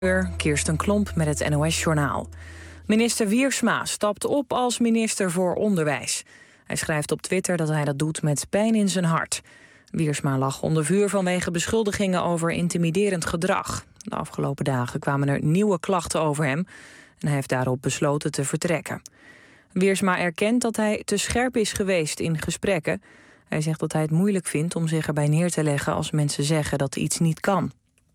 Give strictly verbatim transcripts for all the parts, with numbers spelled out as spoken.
Kirsten Klomp met het N O S-journaal. Minister Wiersma stapt op als minister voor Onderwijs. Hij schrijft op Twitter dat hij dat doet met pijn in zijn hart. Wiersma lag onder vuur vanwege beschuldigingen over intimiderend gedrag. De afgelopen dagen kwamen er nieuwe klachten over hem en hij heeft daarop besloten te vertrekken. Wiersma erkent dat hij te scherp is geweest in gesprekken. Hij zegt dat hij het moeilijk vindt om zich erbij neer te leggen als mensen zeggen dat iets niet kan.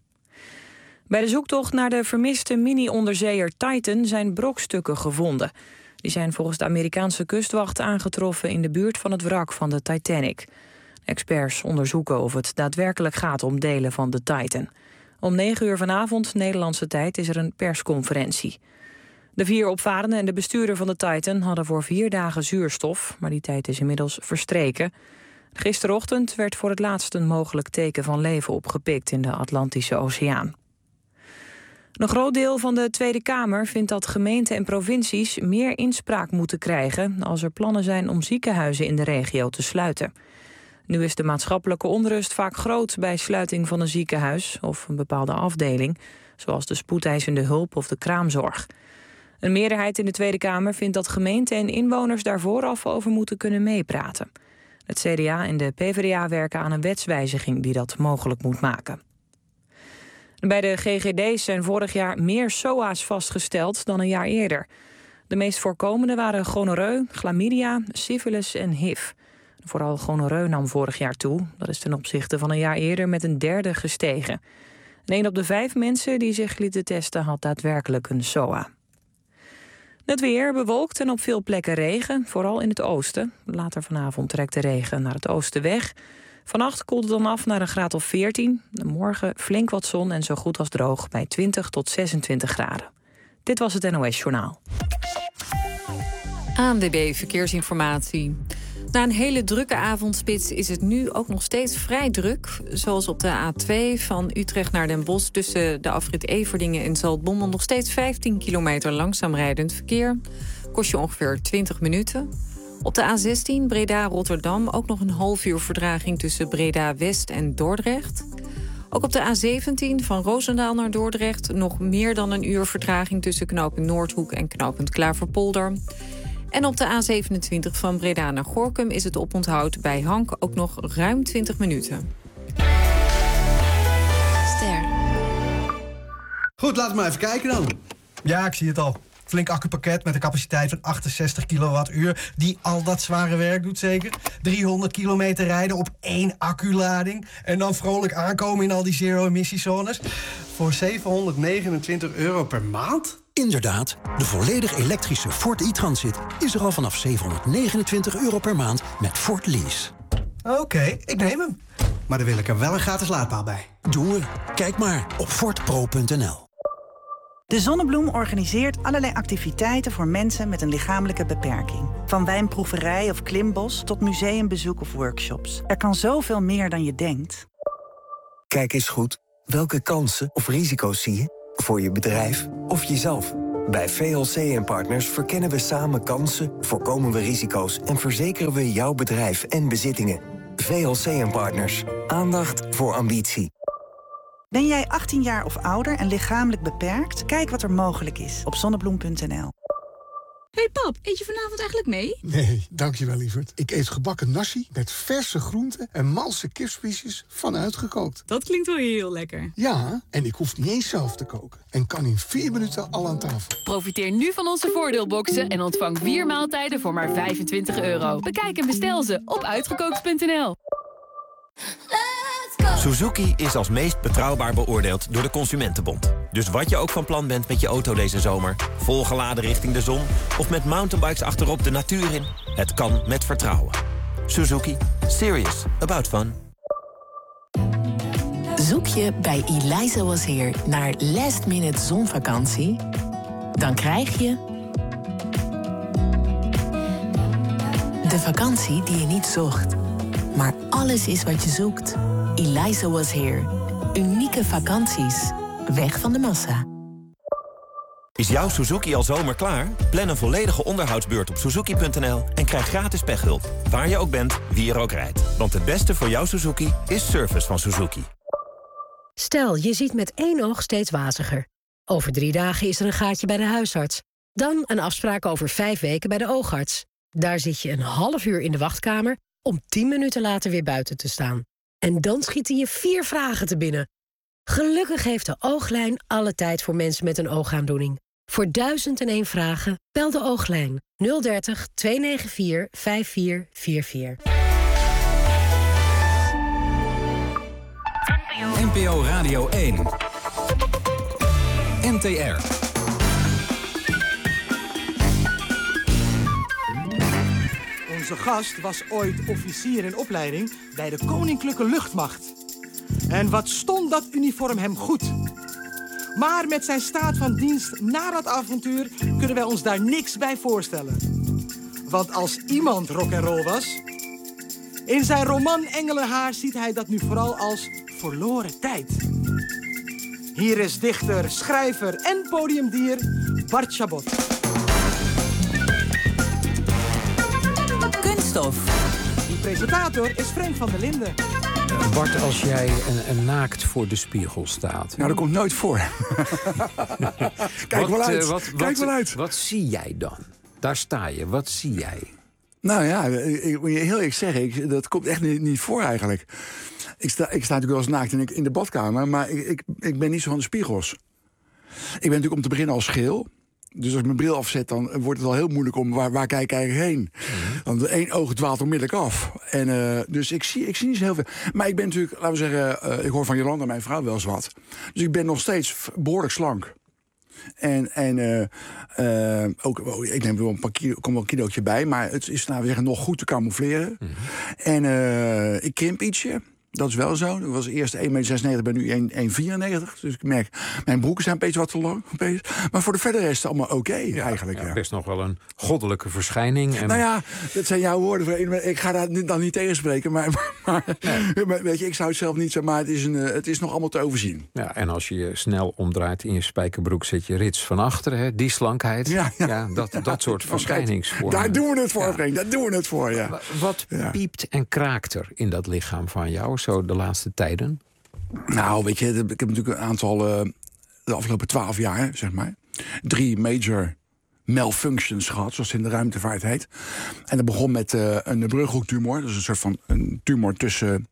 Bij de zoektocht naar de vermiste mini-onderzeeër Titan zijn brokstukken gevonden. Die zijn volgens de Amerikaanse kustwacht aangetroffen in de buurt van het wrak van de Titanic. Experts onderzoeken of het daadwerkelijk gaat om delen van de Titan. Om negen uur vanavond, Nederlandse tijd, is er een persconferentie. De vier opvarenden en de bestuurder van de Titan hadden voor vier dagen zuurstof, maar die tijd is inmiddels verstreken. Gisterochtend werd voor het laatst een mogelijk teken van leven opgepikt in de Atlantische Oceaan. Een groot deel van de Tweede Kamer vindt dat gemeenten en provincies meer inspraak moeten krijgen als er plannen zijn om ziekenhuizen in de regio te sluiten. Nu is de maatschappelijke onrust vaak groot bij sluiting van een ziekenhuis of een bepaalde afdeling, zoals de spoedeisende hulp of de kraamzorg. Een meerderheid in de Tweede Kamer vindt dat gemeenten en inwoners daar vooraf over moeten kunnen meepraten. Het C D A en de P v d A werken aan een wetswijziging die dat mogelijk moet maken. Bij de G G D's zijn vorig jaar meer S O A's vastgesteld dan een jaar eerder. De meest voorkomende waren gonoreu, chlamydia, syfilis en H I V. Vooral gonoreu nam vorig jaar toe. Dat is ten opzichte van een jaar eerder met een derde gestegen. En één op de vijf mensen die zich lieten testen had daadwerkelijk een S O A. Het weer bewolkt en op veel plekken regen, vooral in het oosten. Later vanavond trekt de regen naar het oosten weg. Vannacht koelt het dan af naar een graad of veertien. Morgen flink wat zon en zo goed als droog bij twintig tot zesentwintig graden. Dit was het N O S-journaal. A N W B Verkeersinformatie. Na een hele drukke avondspits is het nu ook nog steeds vrij druk. Zoals op de A twee van Utrecht naar Den Bosch tussen de afrit Everdingen en Zaltbommel nog steeds vijftien kilometer langzaam rijdend verkeer. Kost je ongeveer twintig minuten. Op de A zestien Breda-Rotterdam ook nog een half uur vertraging tussen Breda-West en Dordrecht. Ook op de A zeventien van Roosendaal naar Dordrecht nog meer dan een uur vertraging tussen knooppunt Noordhoek en knooppunt Klaverpolder. En op de A zevenentwintig van Breda naar Gorinchem is het oponthoud bij Hank ook nog ruim twintig minuten. Ster. Goed, laten we maar even kijken dan. Ja, ik zie het al. Flink accupakket met een capaciteit van achtenzestig kilowattuur... die al dat zware werk doet zeker. driehonderd kilometer rijden op één acculading... en dan vrolijk aankomen in al die zero-emissiezones. Voor zevenhonderdnegenentwintig euro per maand? Inderdaad, de volledig elektrische Ford e-Transit is er al vanaf zevenhonderdnegenentwintig euro per maand met Ford Lease. Oké, okay, ik neem hem. Maar dan wil ik er wel een gratis laadpaal bij. Doen we. Kijk maar op ford pro punt n l. De Zonnebloem organiseert allerlei activiteiten voor mensen met een lichamelijke beperking. Van wijnproeverij of klimbos tot museumbezoek of workshops. Er kan zoveel meer dan je denkt. Kijk eens goed. Welke kansen of risico's zie je? Voor je bedrijf of jezelf? Bij V L C en Partners verkennen we samen kansen, voorkomen we risico's en verzekeren we jouw bedrijf en bezittingen. V L C en Partners. Aandacht voor ambitie. Ben jij achttien jaar of ouder en lichamelijk beperkt? Kijk wat er mogelijk is op zonnebloem punt n l. Hey pap, eet je vanavond eigenlijk mee? Nee, dankjewel lieverd. Ik eet gebakken nasi met verse groenten en malse kipspiesjes van uitgekookt. Dat klinkt wel heel lekker. Ja, en ik hoef niet eens zelf te koken. En kan in vier minuten al aan tafel. Profiteer nu van onze voordeelboxen en ontvang vier maaltijden voor maar vijfentwintig euro. Bekijk en bestel ze op uitgekookt punt n l. Suzuki is als meest betrouwbaar beoordeeld door de Consumentenbond. Dus wat je ook van plan bent met je auto deze zomer... volgeladen richting de zon of met mountainbikes achterop de natuur in... het kan met vertrouwen. Suzuki. Serious about fun. Zoek je bij Eliza Was Here naar last minute zonvakantie? Dan krijg je... de vakantie die je niet zocht. Maar alles is wat je zoekt. Eliza Was Here. Unieke vakanties. Weg van de massa. Is jouw Suzuki al zomer klaar? Plan een volledige onderhoudsbeurt op suzuki punt n l en krijg gratis pechhulp. Waar je ook bent, wie er ook rijdt. Want het beste voor jouw Suzuki is service van Suzuki. Stel, je ziet met één oog steeds waziger. Over drie dagen is er een gaatje bij de huisarts. Dan een afspraak over vijf weken bij de oogarts. Daar zit je een half uur in de wachtkamer om tien minuten later weer buiten te staan. En dan schieten je vier vragen te binnen. Gelukkig heeft de Ooglijn alle tijd voor mensen met een oogaandoening. Voor duizend en één vragen bel de Ooglijn nul dertig tweehonderdnegenennegentig vijftig vierentveertig. N P O Radio één. N T R. Onze gast was ooit officier in opleiding bij de Koninklijke Luchtmacht. En wat stond dat uniform hem goed. Maar met zijn staat van dienst na dat avontuur kunnen wij ons daar niks bij voorstellen. Want als iemand rock'n'roll was... in zijn roman Engelenhaar ziet hij dat nu vooral als verloren tijd. Hier is dichter, schrijver en podiumdier Bart Chabot. Kunststof. Die presentator is Frank van der Linden. Bart, als jij een, een naakt voor de spiegel staat... Nou, dat komt nooit voor. Kijk wat, wel uit. Uh, wat, Kijk wat, wel uit. Wat zie jij dan? Daar sta je. Wat zie jij? Nou ja, ik moet je heel eerlijk zeggen, ik, dat komt echt niet, niet voor eigenlijk. Ik sta, ik sta natuurlijk wel eens naakt in, in de badkamer, maar ik, ik, ik ben niet zo van de spiegels. Ik ben natuurlijk om te beginnen al scheel. Dus als ik mijn bril afzet, dan wordt het al heel moeilijk om waar, waar kijk ik eigenlijk heen. Mm-hmm. Want één oog dwaalt onmiddellijk af. En, uh, dus ik zie, ik zie niet zo heel veel. Maar ik ben natuurlijk, laten we zeggen, uh, ik hoor van Jolanda, mijn vrouw, wel eens wat. Dus ik ben nog steeds behoorlijk slank. En, en uh, uh, ook, oh, ik neem wel een paar kilo, kom wel een kilootje bij, maar het is, nou, we zeggen, nog goed te camoufleren. Mm-hmm. En uh, ik krimp ietsje. Dat is wel zo. Ik was eerst één komma zesennegentig, ben nu één komma vierennegentig. Dus ik merk, mijn broeken zijn een beetje wat te lang. Maar voor de verder is het allemaal oké, okay, ja, eigenlijk. Ja, ja. Best nog wel een goddelijke verschijning. En... Nou ja, dat zijn jouw woorden. Ik ga daar dan niet tegenspreken. Maar, maar, nee. maar weet je, ik zou het zelf niet zo. Maar het is, een, het is nog allemaal te overzien. Ja, en als je je snel omdraait in je spijkerbroek, zit je rits van achteren. Hè? Die slankheid. Ja, ja. ja dat, ja, dat soort verschijningsvormen. Daar doen we het voor, ja. Frank. Daar doen we het voor, ja. Wat ja. piept en kraakt er in dat lichaam van jou, zo de laatste tijden? Nou, weet je, ik heb natuurlijk een aantal, uh, de afgelopen twaalf jaar, zeg maar, drie major malfunctions gehad, zoals het in de ruimtevaart heet. En dat begon met uh, een brughoektumor. Dat is een soort van een tumor tussen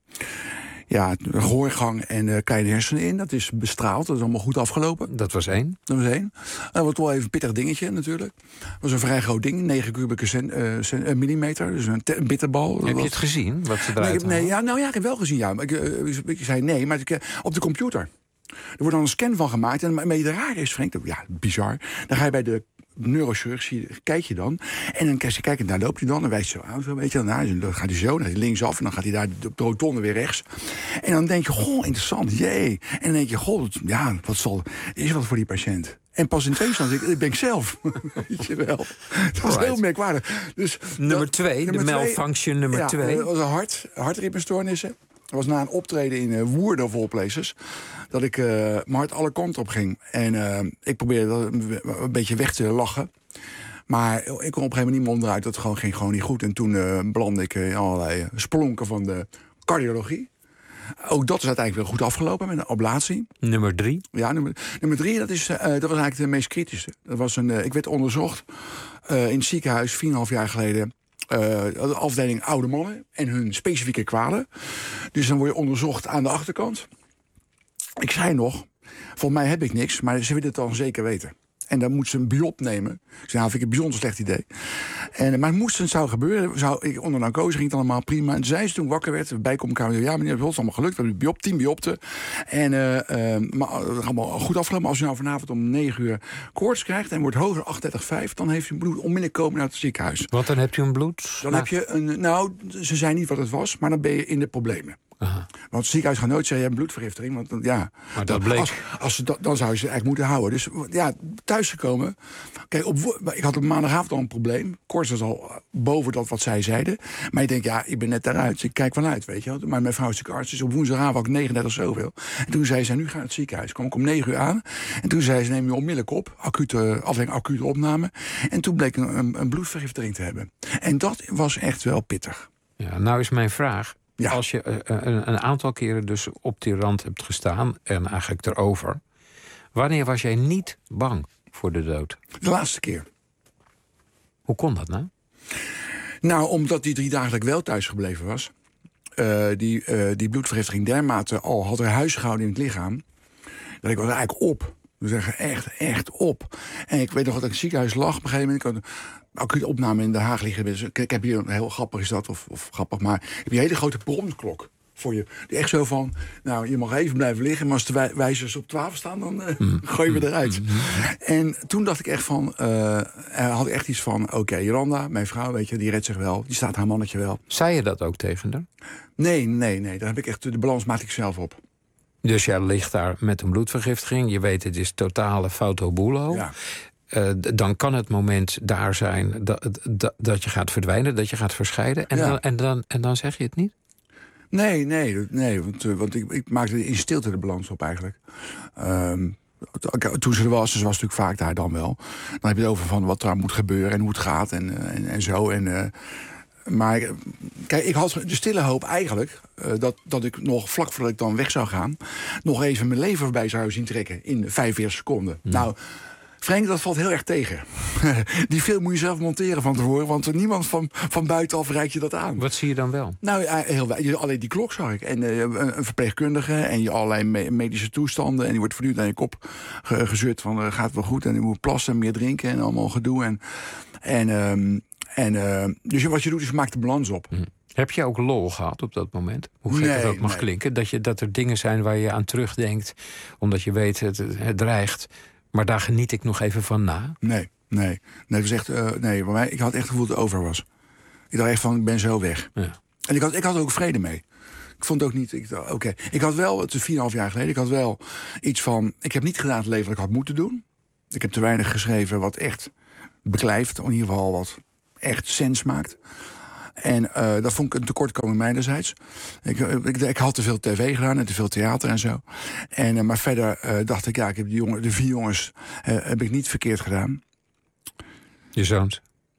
ja, de gehoorgang en uh, kleine hersenen in. Dat is bestraald, dat is allemaal goed afgelopen. Dat was één. Dat was één. Dat was wel even een pittig dingetje natuurlijk. Dat was een vrij groot ding, negen kubieke cent, uh, cent, uh, millimeter. Dus een, te, een bitterbal. Heb je het gezien, wat ze eruit nee, nee, ja, nou ja, ik heb wel gezien, ja. Ik, uh, ik zei nee, maar ik, uh, op de computer. Er wordt dan een scan van gemaakt. En maar het rare is, Frank, ja, bizar. Dan ga je bij de neurochirurg, kijk je dan. En dan kijk je, kijk, daar loopt hij dan. Dan wijst hij zo aan, zo, weet je. Dan, dan gaat hij zo, dan gaat hij linksaf. En dan gaat hij daar de rotonde weer rechts. En dan denk je, goh, interessant, jee. En dan denk je, goh, ja, wat zal... is wat voor die patiënt. En pas in twee instantie, ik ben ik zelf. Weet je wel. Dat is heel merkwaardig. Dus, nummer dat, twee, nummer de malfunction nummer ja, twee. Dat was een hart, hartritmestoornissen. Dat was na een optreden in uh, Woerden of all places. Dat ik uh, mijn hart alle kanten op ging. En uh, ik probeerde dat een beetje weg te lachen. Maar ik kon op een gegeven moment niet meer onderuit. Dat gewoon, ging gewoon niet goed. En toen uh, belandde ik in allerlei spelonken van de cardiologie. Ook dat is uiteindelijk wel goed afgelopen met een ablatie. Nummer drie? Ja, nummer, nummer drie, dat, is, uh, dat was eigenlijk de meest kritische. Dat was een, uh, ik werd onderzocht uh, in het ziekenhuis vier en een half jaar geleden. Uh, de afdeling oude mannen en hun specifieke kwalen. Dus dan word je onderzocht aan de achterkant. Ik zei nog, volgens mij heb ik niks, maar ze willen het dan zeker weten. En dan moeten ze een biop nemen. Ik zei, nou, vind ik een bijzonder slecht idee. En, maar moest het zou gebeuren, zou, ik, onder narcose ging het allemaal prima. En toen zei ze toen wakker werd, bij kom kamer, ja meneer, het is allemaal gelukt. We hebben biop, tien biopten. En uh, uh, maar het is allemaal goed afgelopen. Als u nou vanavond om negen uur koorts krijgt en wordt hoger achtendertig komma vijf, dan heeft u bloed onmiddellijk komen naar het ziekenhuis. Want dan heb je een bloed? Dan nou. heb je een, nou, ze zei niet wat het was, maar dan ben je in de problemen. Aha. Want het ziekenhuis gaat nooit zeggen, je hebt een bloedvergiftiging. Want ja, maar dat bleek. Als, als ze dat, dan zou je ze eigenlijk moeten houden. Dus ja, thuisgekomen. Kijk, op, ik had op maandagavond al een probleem. Koorts was al boven dat wat zij zeiden. Maar je denkt, ja, ik ben net daaruit. Ik kijk vanuit, weet je wel. Maar mijn vrouw is arts, dus op woensdagavond had ik negenendertig zoveel. En toen zei ze, nu ga je naar het ziekenhuis. Kwam ik om negen uur aan. En toen zei ze, neem je onmiddellijk op. Acute, afdeling acute opname. En toen bleek een, een, een bloedvergiftiging te hebben. En dat was echt wel pittig. Ja, nou is mijn vraag. Ja. Als je uh, een, een aantal keren dus op die rand hebt gestaan en eigenlijk erover, Wanneer was jij niet bang voor de dood? De laatste keer. Hoe kon dat nou? Nou, omdat die drie dagen dat ik wel thuis gebleven was. Uh, die, uh, die bloedvergiftiging dermate al had er huis gehouden in het lichaam. Dat ik was eigenlijk op. We zeggen echt, echt op. En ik weet nog dat ik in het ziekenhuis lag. Op een gegeven moment, ik had een acute opname in Den Haag liggen. Dus ik, ik heb hier, een heel grappig is dat, of, of grappig, maar ik heb hier een hele grote bromklok voor je. Die echt zo van, nou, je mag even blijven liggen, maar als de wij, wijzers op twaalf staan, dan uh, mm. gooi je me eruit. Mm-hmm. En toen dacht ik echt van, uh, had ik echt iets van, oké, okay, Jolanda, mijn vrouw, weet je, die redt zich wel. Die staat haar mannetje wel. Zei je dat ook tegen haar? Nee, nee, nee. Daar heb ik echt, de balans maak ik zelf op. Dus jij ligt daar met een bloedvergiftiging. Je weet, het is totale fotobulo. Ja. Uh, dan kan het moment daar zijn dat, dat, dat je gaat verdwijnen, dat je gaat verscheiden. En, ja. dan, en, dan, en dan zeg je het niet? Nee, nee, nee. Want, want ik, ik maakte in stilte de balans op eigenlijk. Um, toen ze er was, ze was natuurlijk vaak daar dan wel. Dan heb je het over van wat er moet gebeuren en hoe het gaat en, en, en zo. En, uh, maar kijk, ik had de stille hoop eigenlijk uh, dat, dat ik nog vlak voordat ik dan weg zou gaan, nog even mijn leven voorbij zou zien trekken in vijfenveertig seconden. Mm. Nou, Frank, dat valt heel erg tegen. Die film moet je zelf monteren van tevoren, want niemand van, van buitenaf reikt je dat aan. Wat zie je dan wel? Nou, heel, alleen die klok zag ik. En uh, een verpleegkundige en je allerlei me- medische toestanden. En die wordt voortdurend aan je kop ge- gezut van uh, gaat het wel goed. En je moet plassen, meer drinken en allemaal gedoe. En, en, um, en, uh, dus wat je doet is je maakt de balans op. Mm. Heb je ook lol gehad op dat moment? Hoe gek nee, het ook mag nee. klinken. Dat, je, dat er dingen zijn waar je aan terugdenkt, omdat je weet het, het dreigt. Maar daar geniet ik nog even van na. Nee, nee. nee, het was echt, uh, nee bij mij, ik had echt het gevoel dat het over was. Ik dacht echt van, ik ben zo weg. Ja. En ik had, ik had er ook vrede mee. Ik vond het ook niet, ik dacht, oké. Okay. Ik had wel, het is vier en een half jaar geleden, ik had wel iets van, ik heb niet gedaan het leven wat ik had moeten doen. Ik heb te weinig geschreven wat echt beklijft. In ieder geval wat echt sens maakt. En uh, dat vond ik een tekortkoming mijnerzijds. Ik, ik, ik had te veel tv gedaan en te veel theater en zo. En, uh, maar verder uh, dacht ik, ja, ik heb die jongen, de vier jongens uh, heb ik niet verkeerd gedaan. Je zoons?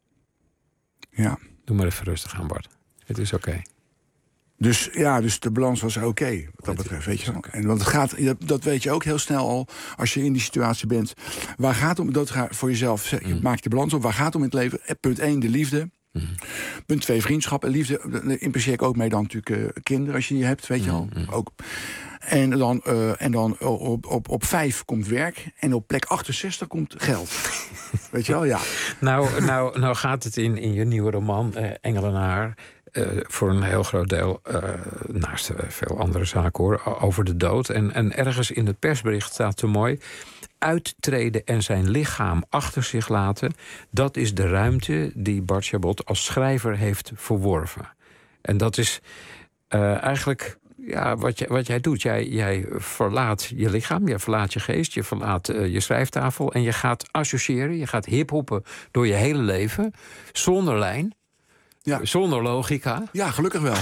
Ja. Doe maar even rustig aan, Bart. Het is oké. Okay. Dus ja, dus de balans was oké, okay, wat dat betreft, weet je wel. En want het gaat, dat weet je ook heel snel al, als je in die situatie bent. Waar gaat het om, dat gaat voor jezelf, mm. maak je de balans op. Waar gaat het om in het leven? Punt één, de liefde. Mm. Punt twee, vriendschap en liefde. Impliceer ik ook mee dan natuurlijk uh, kinderen, als je die hebt, weet je al. Mm. Ook. En dan, uh, en dan op, op, op vijf komt werk. En op plek achtenzestig komt geld. Weet je wel, ja. Nou, nou, nou gaat het in, in je nieuwe roman, uh, Engel en Haar, Uh, voor een heel groot deel, uh, naast uh, veel andere zaken hoor, over de dood. En, en ergens in het persbericht staat te mooi: uittreden en zijn lichaam achter zich laten, dat is de ruimte die Bart Chabot als schrijver heeft verworven. En dat is uh, eigenlijk ja, wat, je, wat jij doet. Jij, jij verlaat je lichaam, je verlaat je geest, je verlaat uh, je schrijftafel en je gaat associëren, je gaat hiphoppen door je hele leven, zonder lijn. Ja. Zonder logica. Ja, gelukkig wel.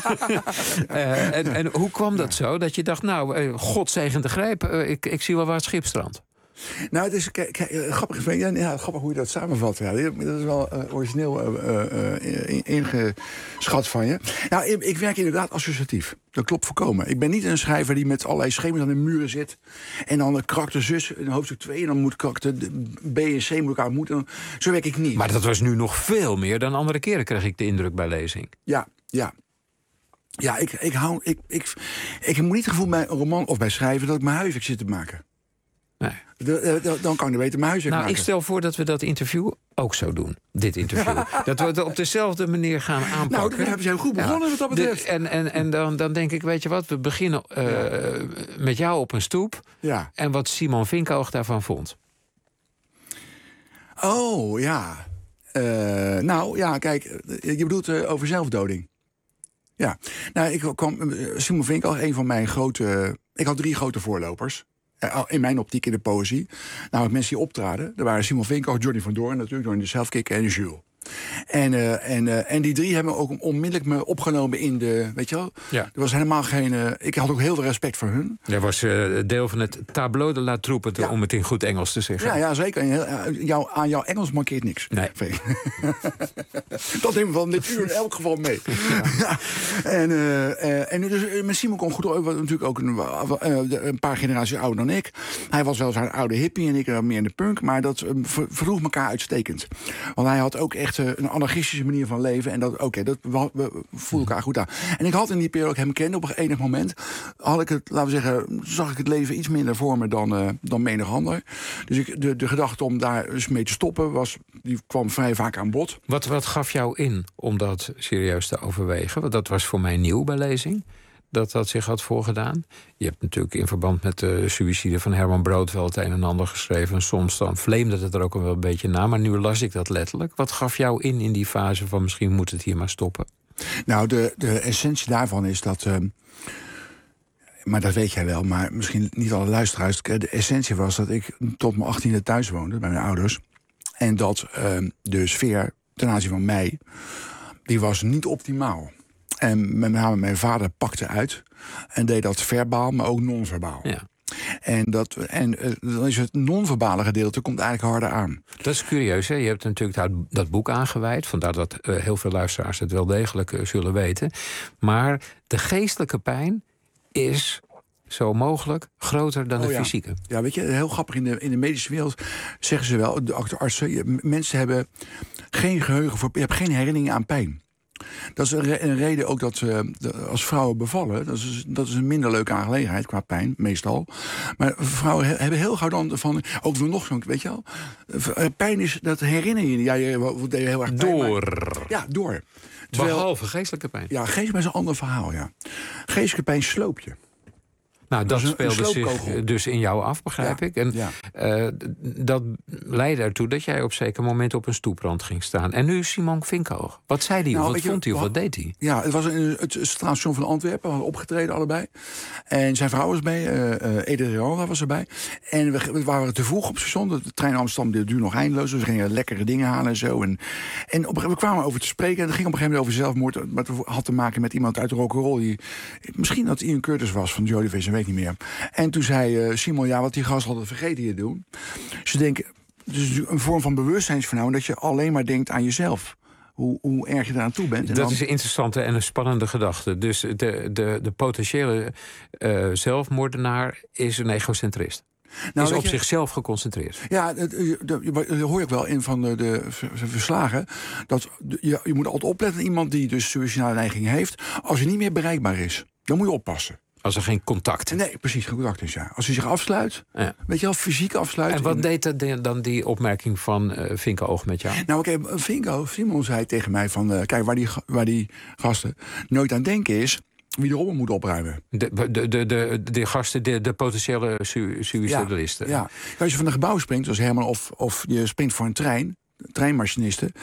uh, en, en hoe kwam dat zo? Dat je dacht, nou, uh, God zegent de grijp, uh, ik, ik zie wel waar het schip strandt. Nou, het is kijk, kijk, grappig, ja, ja, grappig hoe je dat samenvat. Ja. Dat is wel uh, origineel uh, uh, ingeschat van je. Nou, ik, ik werk inderdaad associatief. Dat klopt volkomen. Ik ben niet een schrijver die met allerlei schema's aan de muren zit. En dan de karakter zus in hoofdstuk twee. En dan moet karakter B en C moet elkaar moeten. Zo werk ik niet. Maar dat was nu nog veel meer dan andere keren, kreeg ik de indruk bij lezing. Ja, ja. Ja, ik, ik, hou, ik, ik, ik heb niet het gevoel bij een roman of bij schrijven dat ik mijn huiswerk zit te maken. Nee. De, de, dan kan ik beter mijn huiswerk nou, maken. Ik stel voor dat we dat interview ook zo doen. Dit interview. Dat we het op dezelfde manier gaan aanpakken. Nou, dan hebben ze goed begonnen ja. wat dat betreft. De, en en, en dan, dan denk ik, weet je wat, we beginnen uh, ja. met jou op een stoep. Ja. En wat Simon Vinkoog daarvan vond. Oh, ja. Uh, nou, ja, kijk, je bedoelt uh, over zelfdoding. Ja. Nou, ik kwam, Simon Vinkoog, een van mijn grote... Ik had drie grote voorlopers. In mijn optiek in de poëzie. Nou, mensen die optraden. Er waren Simon Vinkoog, Johnny van Doorn natuurlijk, Johnny de Zelfkikker en Jules. En, uh, en, uh, en die drie hebben ook onmiddellijk me opgenomen in de... Weet je wel? Ja. Er was helemaal geen... Uh, ik had ook heel veel respect voor hun. Jij was uh, deel van het tableau de la troupe, ja. om het in goed Engels te zeggen. Ja, ja zeker. Uh, jou, aan jouw Engels mankeert niks. Nee. Dat nemen we van dit uur in elk geval mee. Ja. Ja. En, uh, uh, en dus, met Simon kon goed... Was natuurlijk ook een, uh, een paar generaties ouder dan ik. Hij was wel zo'n oude hippie en ik uh, meer in de punk. Maar dat uh, verdroeg elkaar uitstekend. Want hij had ook echt uh, een anarchistische manier van leven. En dat, oké, okay, dat we, we voelden elkaar goed aan. En ik had in die periode ook hem kende op een enig moment. Had ik het, laten we zeggen, zag ik het leven iets minder voor me dan, uh, dan menig ander. Dus ik, de, de gedachte om daar eens mee te stoppen, was, die kwam vrij vaak aan bod. Wat, wat gaf jou in om dat serieus te overwegen? Want dat was voor mij nieuw bij lezing. Dat dat zich had voorgedaan. Je hebt natuurlijk in verband met de suïcide van Herman Brood wel het een en ander geschreven. En soms dan vleemde het er ook wel een beetje na. Maar nu las ik dat letterlijk. Wat gaf jou in in die fase van misschien moet het hier maar stoppen? Nou, de, de essentie daarvan is dat... Uh, maar dat weet jij wel, maar misschien niet alle luisteraars. De essentie was dat ik tot mijn achttiende thuis woonde bij mijn ouders. En dat uh, de sfeer ten aanzien van mij, die was niet optimaal. En met name mijn vader pakte uit. En deed dat verbaal, maar ook non-verbaal. Ja. En, dat, en uh, dan is het non-verbale gedeelte komt eigenlijk harder aan. Dat is curieus, hè? Je hebt natuurlijk dat, dat boek aangewijd. Vandaar dat uh, heel veel luisteraars het wel degelijk uh, zullen weten. Maar de geestelijke pijn is zo mogelijk groter dan oh, de ja. fysieke. Ja, weet je, heel grappig. In de, in de medische wereld zeggen ze wel, de artsen, mensen hebben geen geheugen voor, je hebt geen herinnering aan pijn. Dat is een, re- een reden ook dat uh, de, als vrouwen bevallen, dat is, dat is een minder leuke aangelegenheid qua pijn, meestal. Maar vrouwen he, hebben heel gauw dan van, ook nog zo'n, weet je wel, pijn is, dat herinner je, ja, je deed heel erg pijn. Door. Maar, ja, door. Terwijl, behalve geestelijke pijn. Ja, geestelijke pijn is een ander verhaal, ja. Geestelijke pijn sloop je. Nou, dat, dat speelde zich dus in jou af, begrijp ja, ik. En ja. uh, dat leidde ertoe dat jij op zeker moment op een stoeprand ging staan. En nu Simon Vinkoog. Wat zei hij? Nou, of wat vond hij? Of wat deed hij? Ja, het was in het station van Antwerpen. We hadden opgetreden allebei. En zijn vrouw was bij. Uh, uh, Ede Riora was erbij. En we, we waren te vroeg op het station. De trein naar Amsterdam duurde nog eindeloos. Dus we gingen lekkere dingen halen en zo. En, en op, we kwamen over te spreken. En het ging op een gegeven moment over zelfmoord. Maar het had te maken met iemand uit de rock'n'roll. Die misschien dat Ian Curtis was van Joy Division, weet niet meer. En toen zei uh, Simon, ja, wat die gast hadden vergeten je doen. Ze denken, het is een vorm van bewustzijnsvernauwing dat je alleen maar denkt aan jezelf. Hoe, hoe erg je eraan toe bent. En dat dan... is een interessante en een spannende gedachte. Dus de, de, de potentiële uh, zelfmoordenaar is een egocentrist. Nou, is op je, zichzelf geconcentreerd. Ja, dat hoor ik wel in van de, de verslagen. Dat je, je moet altijd opletten, iemand die dus suïcidale neiging heeft, als hij niet meer bereikbaar is, dan moet je oppassen. Als er geen contact is. Nee, precies, geen contact is, ja. Als hij zich afsluit, ja. weet je wel, fysiek afsluit. En wat in... deed dat dan die opmerking van uh, Vinkoog met jou? Nou, oké, okay, Vinko, Simon zei tegen mij van, uh, kijk, waar die, waar die gasten nooit aan denken is, wie de rommel moet opruimen. De, de, de, de, de gasten, de, de potentiële su- suicidalisten. Ja, ja. Als je van een gebouw springt, zoals Herman, of, of je springt voor een trein, treinmachinisten.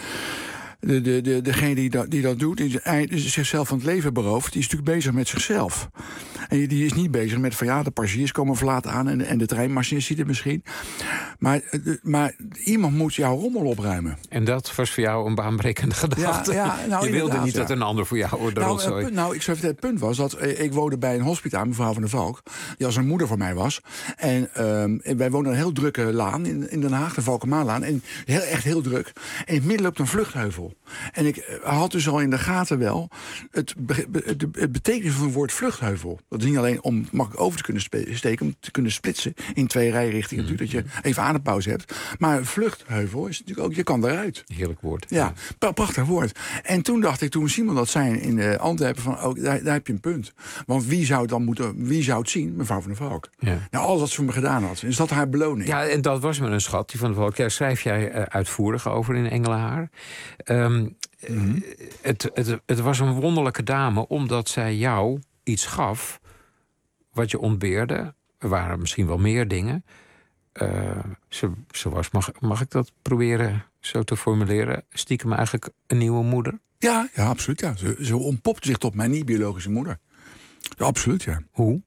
De, de, de, degene die dat, die dat doet, die, die zichzelf van het leven berooft, die is natuurlijk bezig met zichzelf. En die is niet bezig met van ja, de passagiers komen verlaat aan en, en de treinmachinist ziet het misschien. Maar, maar iemand moet jouw rommel opruimen. En dat was voor jou een baanbrekende gedachte. Ja, ja, nou, je wilde niet ja. dat een ander voor jou de nou, rotzooi. Uh, nou, ik zou vertellen, het punt was dat uh, ik woonde bij een hospitaal, mevrouw van der Valk, die als een moeder voor mij was. En uh, wij woonden een heel drukke laan in, in Den Haag, de Valkemaanlaan. En heel, echt heel druk. En in het midden loopt een vluchtheuvel. En ik had dus al in de gaten wel het, be- be- het betekenis van het woord vluchtheuvel. Dat is niet alleen om makkelijk over te kunnen spe- steken, om te kunnen splitsen in twee rijrichtingen. Mm-hmm. Natuurlijk, dat je even adempauze hebt. Maar vluchtheuvel is natuurlijk ook, je kan eruit. Heerlijk woord. Ja, ja. Prachtig woord. En toen dacht ik, toen Simon dat zei in uh, Antwerpen, van oh, daar, daar heb je een punt. Want wie zou het dan moeten, wie zou het zien? Mevrouw van der Valk. Ja. Nou, alles wat ze voor me gedaan had. Is dat haar beloning? Ja, en dat was me een schat. Die van der Valk, daar schrijf jij uh, uitvoerig over in Engelenhaar. Um, Mm-hmm. Het, het, het was een wonderlijke dame, omdat zij jou iets gaf wat je ontbeerde. Er waren misschien wel meer dingen. Uh, ze, ze was, mag, mag ik dat proberen zo te formuleren? Stiekem eigenlijk een nieuwe moeder? Ja, ja absoluut. Ja. Ze, ze ontpopte zich tot mijn niet-biologische moeder. Ja, absoluut, ja. Hoe?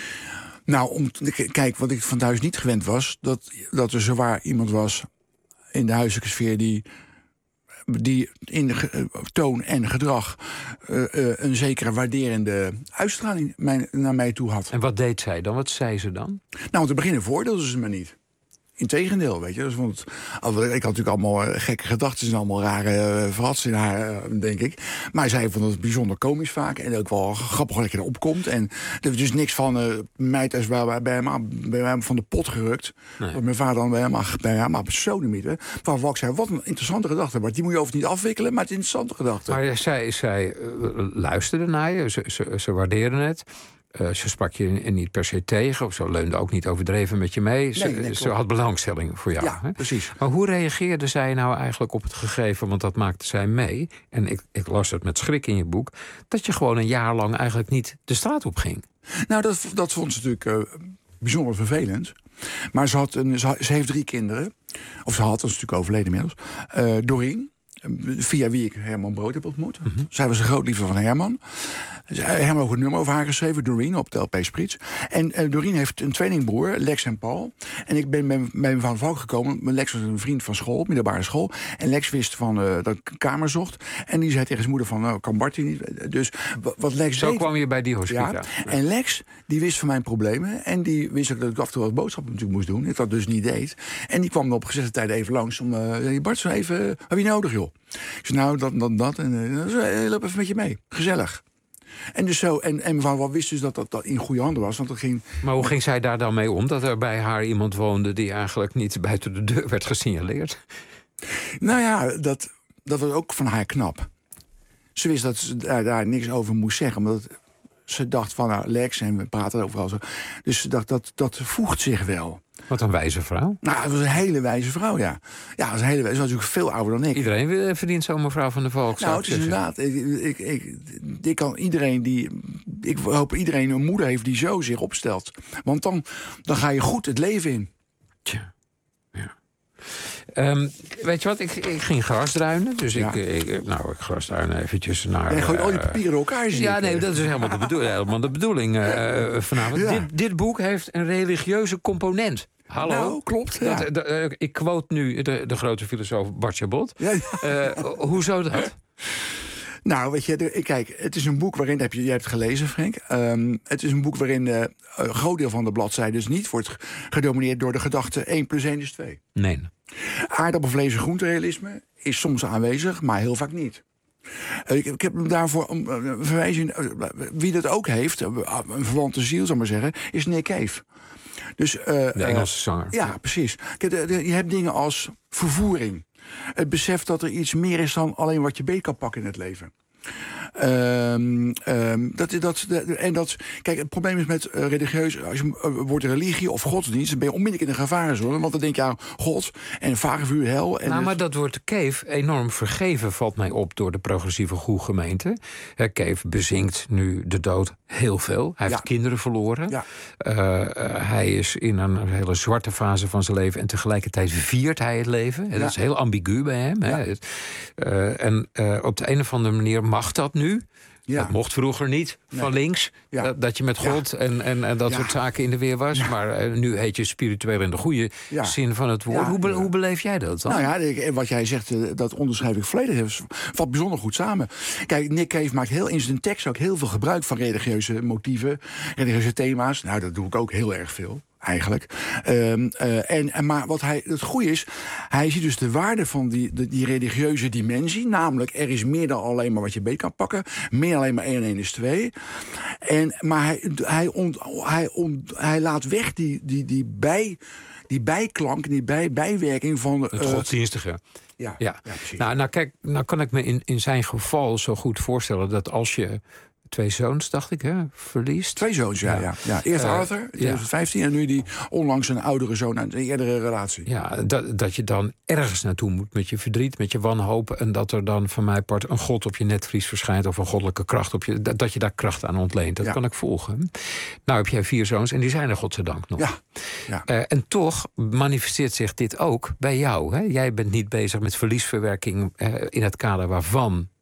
Nou, om, kijk, wat ik van thuis niet gewend was, dat, dat er zowaar iemand was in de huiselijke sfeer die die in de ge- toon en gedrag uh, uh, een zekere waarderende uitstraling mijn, naar mij toe had. En wat deed zij dan? Wat zei ze dan? Nou, om te beginnen voordeelde ze me niet. Integendeel, weet je. Dus vond het, ik had natuurlijk allemaal gekke gedachten en allemaal rare uh, verhats in haar, uh, denk ik. Maar zij vond het bijzonder komisch vaak en ook wel grappig dat je erop komt. En er was dus niks van uh, meid is bij, bij, hem, bij hem van de pot gerukt. Nee. Dat mijn vader dan bij hem, bij hem op sodemieten. Waarvan ik zei, wat een interessante gedachte. Maar die moet je over niet afwikkelen, maar het is een interessante gedachte. Maar zij, zij uh, luisterde naar je, ze, ze, ze waardeerde het. Uh, ze sprak je niet per se tegen, of ze leunde ook niet overdreven met je mee. Ze, nee, nee, ze had belangstelling voor jou. Ja, hè? Precies. Maar hoe reageerde zij nou eigenlijk op het gegeven, want dat maakte zij mee, en ik, ik las het met schrik in je boek, dat je gewoon een jaar lang eigenlijk niet de straat op ging? Nou, dat, dat vond ze natuurlijk uh, bijzonder vervelend. Maar ze, had een, ze, ze heeft drie kinderen. Of ze had, dat is natuurlijk overleden inmiddels. Uh, Doreen. Via wie ik Herman Brood heb ontmoet. Mm-hmm. Zij was een groot liefde van Herman. Herman heeft ook een nummer over haar geschreven, Doreen, op de L P Sprits. En uh, Doreen heeft een tweelingbroer, Lex en Paul. En ik ben bij mijn van Valk gekomen. Lex was een vriend van school, middelbare school. En Lex wist van uh, dat ik een kamer zocht. En die zei tegen zijn moeder van, nou, kan Bartie niet. Dus wat Lex Zo deed, kwam je bij die hospita. Ja, en Lex, die wist van mijn problemen. En die wist ook dat ik af en toe wat boodschappen natuurlijk moest doen. Ik dat dus niet deed. En die kwam dan op gezette tijd even langs om, uh, Bart, zo even, uh, heb je nodig, joh? Ik zei, nou, dat, dat, dat. En uh, loop even met je mee. Gezellig. En dus zo, en, en mevrouw wel wist dus dat, dat dat in goede handen was. Want dat ging. Maar hoe ging zij daar dan mee om? Dat er bij haar iemand woonde die eigenlijk niet buiten de deur werd gesignaleerd? Nou ja, dat, dat was ook van haar knap. Ze wist dat ze daar, daar niks over moest zeggen. Omdat ze dacht van, nou, Lex, en we praten overal zo. Dus ze dacht, dat, dat voegt zich wel. Wat een wijze vrouw. Nou, het was een hele wijze vrouw, ja. Ja, het was een hele wijze. Ze was natuurlijk veel ouder dan ik. Iedereen verdient zo'n mevrouw van der Valk. Nou, het is inderdaad. Ik, ik, ik, ik kan iedereen die. Ik hoop iedereen een moeder heeft die zo zich opstelt. Want dan, dan ga je goed het leven in. Tja. Ja. Um, weet je wat, ik, ik ging grasduinen. Dus ja. ik, ik, nou, ik grasduinen eventjes naar... En gooit al die papieren door elkaar, zie Ja, nee, dat is helemaal de, bedoel, helemaal de bedoeling uh, vanavond. Ja. Dit, dit boek heeft een religieuze component. Hallo? Nou, klopt. Ja. Dat, de, uh, ik quote nu de, de grote filosoof Bart Chabot. Ja, ja. Uh, hoezo dat? Nou, weet je, de, kijk, het is een boek waarin, heb je, jij hebt het gelezen, Frank. Um, het is een boek waarin uh, een groot deel van de bladzijde dus niet wordt gedomineerd door de gedachte één plus één is twee. Nee. Aardappelvlees en groenterealisme is soms aanwezig, maar heel vaak niet. Uh, ik, ik heb hem daarvoor een uh, verwijzing. Uh, wie dat ook heeft, uh, een verwante ziel, zou maar zeggen, is Nick Cave. Dus, uh, de Engelse zanger. Uh, ja, precies. Kijk, de, de, je hebt dingen als vervoering. Het besef dat er iets meer is dan alleen wat je beet kan pakken in het leven. Um, um, dat, dat, dat, en dat, kijk, het probleem is met uh, religieus, als je uh, wordt religie of godsdienst, dan ben je onmiddellijk in de gevarenzone, want dan denk je aan God en vagevuur, hel. En nou, maar dat wordt Cave enorm vergeven, valt mij op, door de progressieve goe-gemeente. Uh, Cave bezinkt nu de dood heel veel. Hij heeft ja. kinderen verloren. Ja. Uh, uh, hij is in een hele zwarte fase van zijn leven en tegelijkertijd viert hij het leven. Ja. Dat is heel ambigu bij hem. Ja. Hè. Uh, en uh, op de een of andere manier mag dat nu. Ja. Dat mocht vroeger niet, van nee. links. Ja. Dat, dat je met God ja. en, en, en dat ja. soort zaken in de weer was. Ja. Maar uh, nu heet je spiritueel in de goede ja. zin van het woord. Ja. Hoe, be, hoe beleef jij dat dan? Nou ja, ik, wat jij zegt, uh, dat onderschrijf ik volledig. Valt bijzonder goed samen. Kijk, Nick Cave maakt heel in zijn tekst ook heel veel gebruik van religieuze motieven, religieuze thema's. Nou, dat doe ik ook heel erg veel. Eigenlijk. Um, uh, en, en, maar wat hij, het goede is, hij ziet dus de waarde van die, de, die religieuze dimensie. Namelijk, er is meer dan alleen maar wat je beet kan pakken. Meer dan alleen maar één en één is twee. En, maar hij, hij, ont, hij, ont, hij laat weg die, die, die, bij, die bijklank, die bij, bijwerking van... Het uh, godsdienstige. Ja, ja. ja precies. Nou, nou, kijk, nou kan ik me in, in zijn geval zo goed voorstellen dat als je... Twee zoons, dacht ik, hè? Verliest. Twee zoons, ja. ja. ja. Eerst uh, Arthur, in twintig vijftien, ja. En nu die onlangs een oudere zoon uit een eerdere relatie. Ja, dat, dat je dan ergens naartoe moet met je verdriet, met je wanhoop. En dat er dan van mij part een god op je netvlies verschijnt of een goddelijke kracht op je. Dat, dat je daar kracht aan ontleent. Dat ja. kan ik volgen. Nou heb jij vier zoons en die zijn er godzijdank nog. Ja. Ja. Uh, en toch manifesteert zich dit ook bij jou. Hè? Jij bent niet bezig met verliesverwerking uh, in het kader waarvan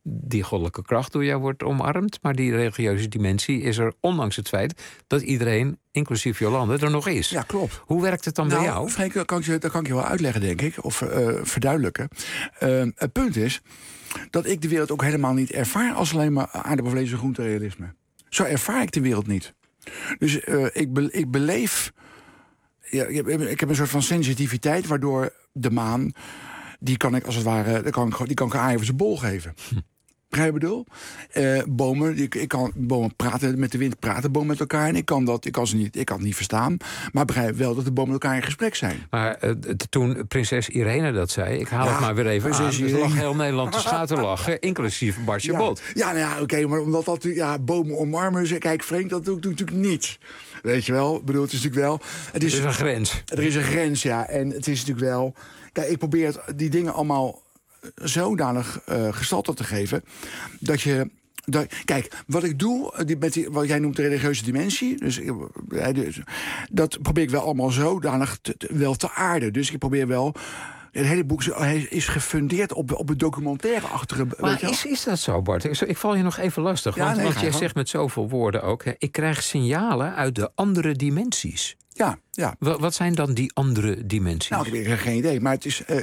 die goddelijke kracht door jou wordt omarmd. Maar die religieuze dimensie is er, ondanks het feit dat iedereen, inclusief Jolande, er nog is. Ja, klopt. Hoe werkt het dan nou, bij jou? Freek, dat kan, ik je, dat kan ik je wel uitleggen, denk ik. Of uh, verduidelijken. Uh, het punt is dat ik de wereld ook helemaal niet ervaar als alleen maar aardappelvlees en groenterealisme. Zo ervaar ik de wereld niet. Dus uh, ik, be, ik beleef... Ja, ik heb een soort van sensitiviteit waardoor de maan... die kan ik als het ware... die kan ik, die kan ik aan even zijn bol geven. Hm. Begrijp je bedoel? Uh, bomen, ik, ik kan bomen praten met de wind, praten bomen met elkaar. En ik kan dat, ik kan ze niet, ik kan het niet verstaan. Maar begrijp wel dat de bomen met elkaar in gesprek zijn. Maar uh, toen prinses Irene dat zei, ik haal ja, het maar weer even aan. Dus lag heel Nederland te schaterlachen, inclusief Bartje ja. Bot. Ja, nou ja, oké, okay, maar omdat dat, ja, bomen omarmen, kijk, Frank, dat doe ik natuurlijk niet. Weet je wel? Ik bedoel, het is natuurlijk wel... Het is, er is een grens. Er is een grens, ja. En het is natuurlijk wel... Kijk, ik probeer die dingen allemaal zodanig uh, gestalte te geven dat je... Dat, kijk, wat ik doe, die, met die, wat jij noemt de religieuze dimensie... Dus, dus, dat probeer ik wel allemaal zodanig te, te, wel te aarden. Dus ik probeer wel... Het hele boek is gefundeerd op, op het documentaire-achtige... Maar is, is dat zo, Bart? Ik, ik val je nog even lastig. Ja, want, nee, want jij zegt met zoveel woorden ook... Hè, ik krijg signalen uit de andere dimensies. Ja, ja. Wat, wat zijn dan die andere dimensies? Nou, ik heb geen idee, maar het is... Uh,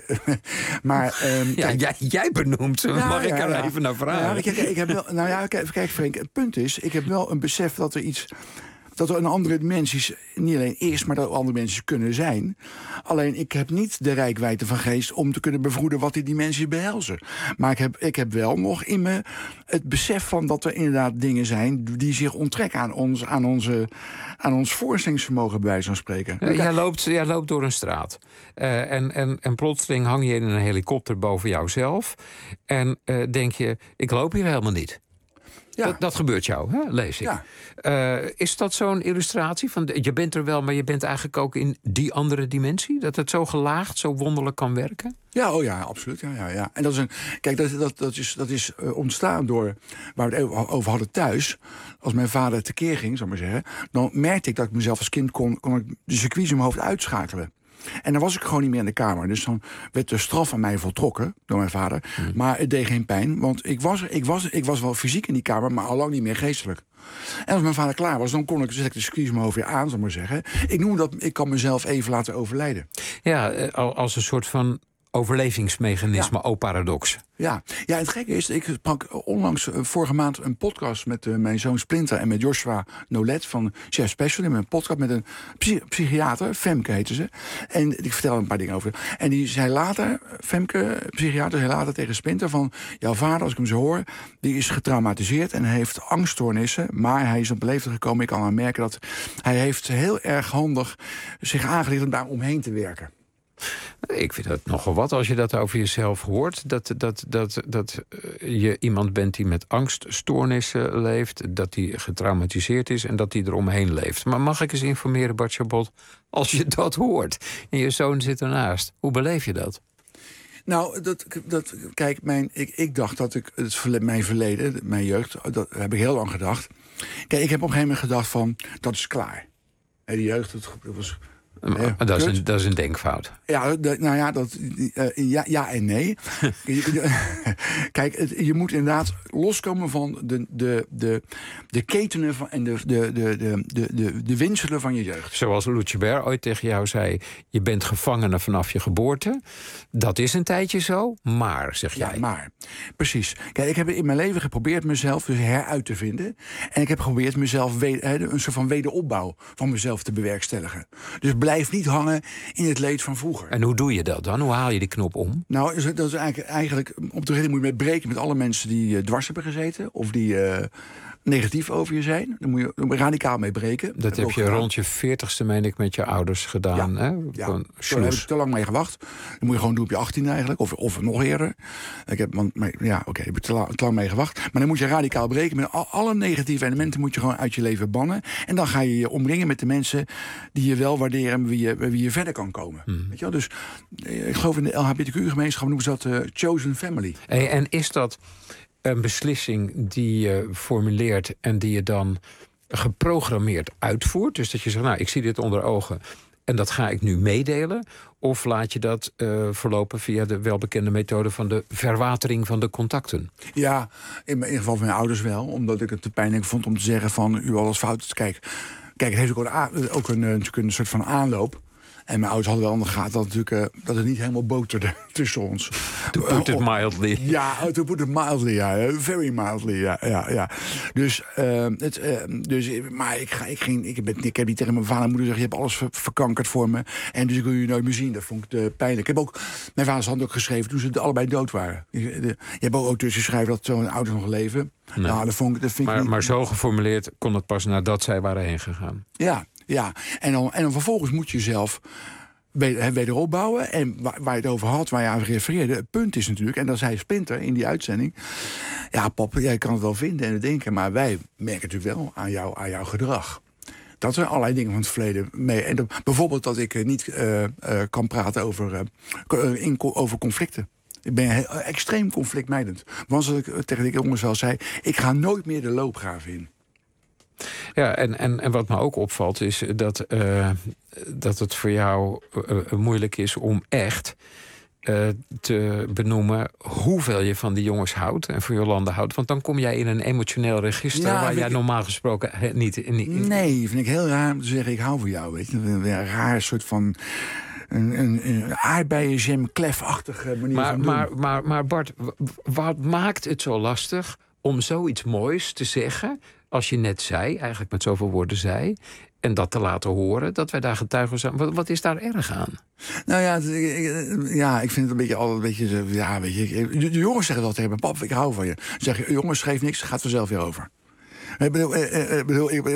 maar, um, ja, jij, jij benoemt ze, ja, mag ja, ik er ja. even naar vragen? Nou ja, kijk, ik heb wel, nou ja, kijk, kijk Frank, het punt is... ik heb wel een besef dat er iets... dat er een andere dimensies niet alleen is, maar dat er andere dimensies kunnen zijn. Alleen, ik heb niet de reikwijdte van geest om te kunnen bevroeden wat die dimensies behelzen. Maar ik heb, ik heb wel nog in me het besef van dat er inderdaad dingen zijn die zich onttrekken aan ons, aan onze, aan ons voorstellingsvermogen, bij wijze van spreken. Ja, jij, loopt, jij loopt door een straat. Uh, en, en, en plotseling hang je in een helikopter boven jouzelf. En uh, denk je, ik loop hier helemaal niet. Ja. Dat, dat gebeurt jou, hè? Lees ik. Ja. Uh, is dat zo'n illustratie? Van je bent er wel, maar je bent eigenlijk ook in die andere dimensie? Dat het zo gelaagd, zo wonderlijk kan werken? Ja, oh ja, absoluut. Ja, ja, ja. En dat is een, kijk, dat, dat, dat is, dat is uh, ontstaan door waar we het over hadden thuis. Als mijn vader tekeer ging, zou ik maar zeggen, dan merkte ik dat ik mezelf als kind kon, kon ik de circuits in mijn hoofd uitschakelen. En dan was ik gewoon niet meer in de kamer. Dus dan werd de straf aan mij voltrokken door mijn vader. Mm. Maar het deed geen pijn. Want ik was, ik, was, ik was wel fysiek in die kamer, maar al lang niet meer geestelijk. En als mijn vader klaar was, dan kon ik, zet ik de circuits in mijn hoofd weer aan, zal ik maar zeggen. Ik noem dat, ik kan mezelf even laten overlijden. Ja, als een soort van overlevingsmechanisme, ja. O-paradox. Ja. ja, het gekke is, ik sprak onlangs uh, vorige maand een podcast met uh, mijn zoon Splinter en met Joshua Nolet van Chef Special. In een podcast met een psy- psychiater, Femke heette ze. En ik vertelde een paar dingen over. En die zei later, Femke, psychiater, zei later tegen Splinter van... jouw vader, als ik hem zo hoor, die is getraumatiseerd en heeft angststoornissen. Maar hij is op leeftijd gekomen. Ik kan aan merken dat hij heeft heel erg handig zich aangeleerd om daar omheen te werken. Ik vind dat nogal wat als je dat over jezelf hoort. Dat, dat, dat, dat je iemand bent die met angststoornissen leeft. Dat die getraumatiseerd is en dat die eromheen leeft. Maar mag ik eens informeren, Bartje Bot, als je dat hoort en je zoon zit ernaast. Hoe beleef je dat? Nou, dat, dat, kijk, mijn, ik, ik dacht dat ik het, mijn verleden, mijn jeugd, dat heb ik heel lang gedacht. Kijk, ik heb op een gegeven moment gedacht van, dat is klaar. En die jeugd, dat was... Maar ja, dat, is een, dat is een denkfout. Ja, de, nou ja, dat, uh, ja, ja en nee. Kijk, het, je moet inderdaad loskomen van de, de, de, de ketenen van, en de, de, de, de, de, de winselen van je jeugd. Zoals Lucebert ooit tegen jou zei, je bent gevangene vanaf je geboorte. Dat is een tijdje zo, maar, zeg jij. Ja, maar. Precies. Kijk, ik heb in mijn leven geprobeerd mezelf dus heruit te vinden. En ik heb geprobeerd mezelf weder, een soort van wederopbouw van mezelf te bewerkstelligen. Dus blijf niet hangen in het leed van vroeger. En hoe doe je dat dan? Hoe haal je die knop om? Nou, dat is eigenlijk, eigenlijk op de reden moet je met breken met alle mensen die uh, dwars hebben gezeten. Of die uh, negatief over je zijn. Dan moet je er radicaal mee breken. Dat, dat heb je gedaan. Rond je veertigste, meen ik, met je ouders gedaan. Ja, hè? Ja. Daar heb ik te lang mee gewacht. Dan moet je gewoon doen op je achttiende eigenlijk. Of, of nog eerder. Ik heb, want, ja, oké, okay, heb ik te lang, te lang mee gewacht. Maar dan moet je radicaal breken. Met al, alle negatieve elementen moet je gewoon uit je leven bannen. En dan ga je je omringen met de mensen die je wel waarderen, wie je, wie je verder kan komen. Hmm. Weet je wel? Dus ik geloof in de L H B T Q-gemeenschap noemen ze dat uh, chosen family. Hey, en is dat een beslissing die je formuleert en die je dan geprogrammeerd uitvoert? Dus dat je zegt, nou, ik zie dit onder ogen. en dat ga ik nu meedelen? Of laat je dat uh, verlopen via de welbekende methode van de verwatering van de contacten? Ja, in ieder geval van mijn ouders wel. Omdat ik het te pijnlijk vond om te zeggen van u alles fout. Kijk, kijk, het heeft ook, een, ook een, natuurlijk een soort van aanloop. En mijn ouders hadden wel in de gaten dat, natuurlijk, uh, dat het niet helemaal boterde tussen ons. To put it mildly. Ja, to put it mildly, ja. Very mildly, ja. ja, ja. Dus, uh, het, uh, dus, maar ik, ga, ik, ging, ik, ben, ik heb niet tegen mijn vader en moeder gezegd, je hebt alles ver, verkankerd voor me. En dus ik wil je nooit meer zien. Dat vond ik uh, pijnlijk. Ik heb ook, mijn vader had ook geschreven toen ze allebei dood waren. Je, de, je hebt ook tussen schrijven dat zo'n ouders nog leven. Nee. Nou, dat vond ik, dat vind maar, ik niet... maar zo geformuleerd kon het pas nadat zij waren heen gegaan. Ja. Ja, en dan, en dan vervolgens moet je jezelf wederop bouwen. En waar, waar je het over had, waar je aan refereerde... het punt is natuurlijk, en dat zei Splinter in die uitzending... ja, pap, jij kan het wel vinden en denken... maar wij merken natuurlijk wel aan, jou, aan jouw gedrag. Dat zijn allerlei dingen van het verleden mee. En dat, bijvoorbeeld dat ik niet uh, uh, kan praten over, uh, in, over conflicten. Ik ben heel, uh, extreem conflictmijdend. Want zoals ik tegen de jongens wel zei... ik ga nooit meer de loopgraven in. Ja, en, en, en wat me ook opvalt is dat, uh, dat het voor jou uh, moeilijk is om echt uh, te benoemen hoeveel je van die jongens houdt en van Jolande houdt. Want dan kom jij in een emotioneel register ja, waar jij ik... normaal gesproken he, niet, niet... Nee, vind ik heel raar om te zeggen ik hou van jou. Weet je? Een raar soort van... Een, een, een aardbeienjam klefachtige manier maar, van doen. Maar, maar, maar Bart, wat maakt het zo lastig om zoiets moois te zeggen... als je net zei, eigenlijk met zoveel woorden zei... en dat te laten horen, dat wij daar getuigen zijn. Wat, wat is daar erg aan? Nou ja, ja, ik vind het een beetje altijd een beetje... Ja, weet je, de, de jongens zeggen dat tegen me. Pap, ik hou van je. Zeg je, jongens, schreef niks, gaat vanzelf weer over. Ik bedoel, ik, bedoel, ik,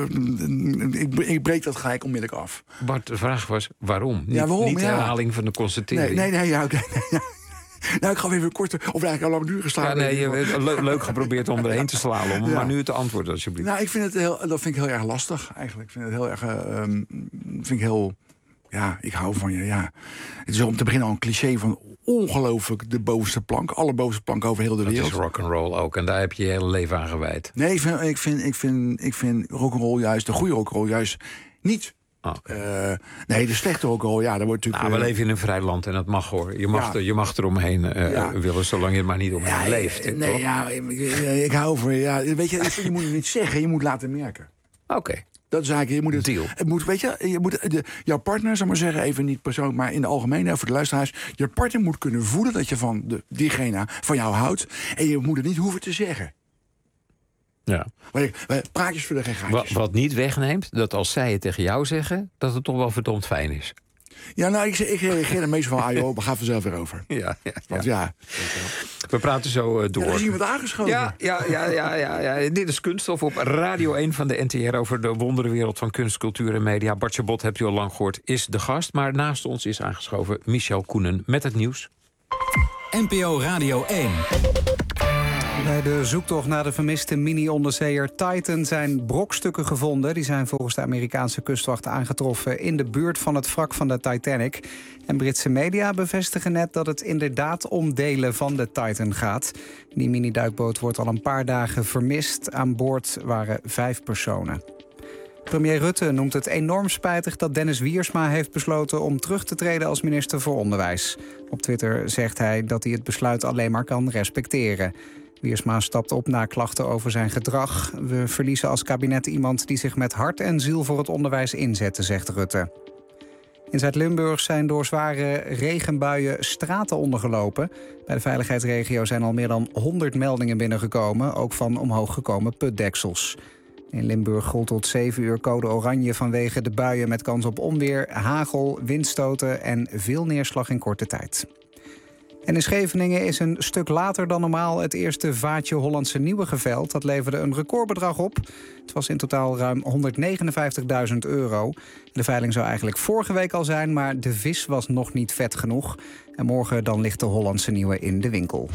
ik, ik breek dat gelijk onmiddellijk af. Bart, de vraag was waarom? Niet, ja, waarom? niet de ja. herhaling van de constatering. Nee, nee, nee, ja, okay, nee ja. Nou, ik ga even korter, of eigenlijk al langdurig slaan. Ja, nee, je hebt le- leuk geprobeerd om erheen te slaan, om, ja. maar nu het antwoord alsjeblieft. Nou, ik vind het heel, dat vind ik heel erg lastig, eigenlijk. Ik vind het heel erg, uh, um, vind ik heel, ja, ik hou van je, ja. Het is om te beginnen al een cliché van ongelooflijk de bovenste plank, alle bovenste plank over heel de wereld. Dat is rock'n'roll ook, en daar heb je je hele leven aan gewijd. Nee, ik vind, ik vind, ik vind, ik vind rock'n'roll juist, de goede rock'n'roll juist niet. Oh. Uh, nee, de slechte rock'n'roll, ja, dat wordt natuurlijk... Nou, we leven in een vrij land en dat mag hoor. Je mag, ja. er, je mag eromheen uh, ja. willen, zolang je er maar niet omheen ja, leeft. Nee, nee ja, ik, ik hou van ja, weet je, je moet het niet zeggen, je moet laten merken. Oké. Okay. Dat is eigenlijk, je moet het, Deal. Het moet, weet je, je moet de, jouw partner, zal maar zeggen, even niet persoonlijk, maar in de algemeenheid voor de luisteraars, je partner moet kunnen voelen dat je van de, diegene van jou houdt en je moet het niet hoeven te zeggen. Ja. Maar praatjes vullen geen gaatjes. Wat, wat niet wegneemt, dat als zij het tegen jou zeggen, dat het toch wel verdomd fijn is. Ja, nou, ik, ik reageer er meestal van, ah joh, we gaan vanzelf weer over. Ja, ja, Want, ja. ja. We praten zo uh, door. Ja, er is iemand aangeschoven. Ja, ja, ja, ja, ja, ja. Dit is Kunststof op Radio één van de N T R... over de wonderenwereld van kunst, cultuur en media. Bart Chabot, hebt u al lang gehoord, is de gast. Maar naast ons is aangeschoven Michel Koenen met het nieuws. N P O Radio één. Bij de zoektocht naar de vermiste mini-onderzeeër Titan zijn brokstukken gevonden. Die zijn volgens de Amerikaanse kustwacht aangetroffen in de buurt van het wrak van de Titanic. En Britse media bevestigen net dat het inderdaad om delen van de Titan gaat. Die mini-duikboot wordt al een paar dagen vermist. Aan boord waren vijf personen. Premier Rutte noemt het enorm spijtig dat Dennis Wiersma heeft besloten om terug te treden als minister voor Onderwijs. Op Twitter zegt hij dat hij het besluit alleen maar kan respecteren. Wiersma stapt op na klachten over zijn gedrag. We verliezen als kabinet iemand die zich met hart en ziel voor het onderwijs inzette, zegt Rutte. In Zuid-Limburg zijn door zware regenbuien straten ondergelopen. Bij de veiligheidsregio zijn al meer dan honderd meldingen binnengekomen, ook van omhooggekomen putdeksels. In Limburg gold tot zeven uur code oranje vanwege de buien met kans op onweer, hagel, windstoten en veel neerslag in korte tijd. En in Scheveningen is een stuk later dan normaal het eerste vaatje Hollandse Nieuwe geveild. Dat leverde een recordbedrag op. Het was in totaal ruim honderdnegenenvijftigduizend euro. De veiling zou eigenlijk vorige week al zijn, maar de vis was nog niet vet genoeg. En morgen dan ligt de Hollandse Nieuwe in de winkel.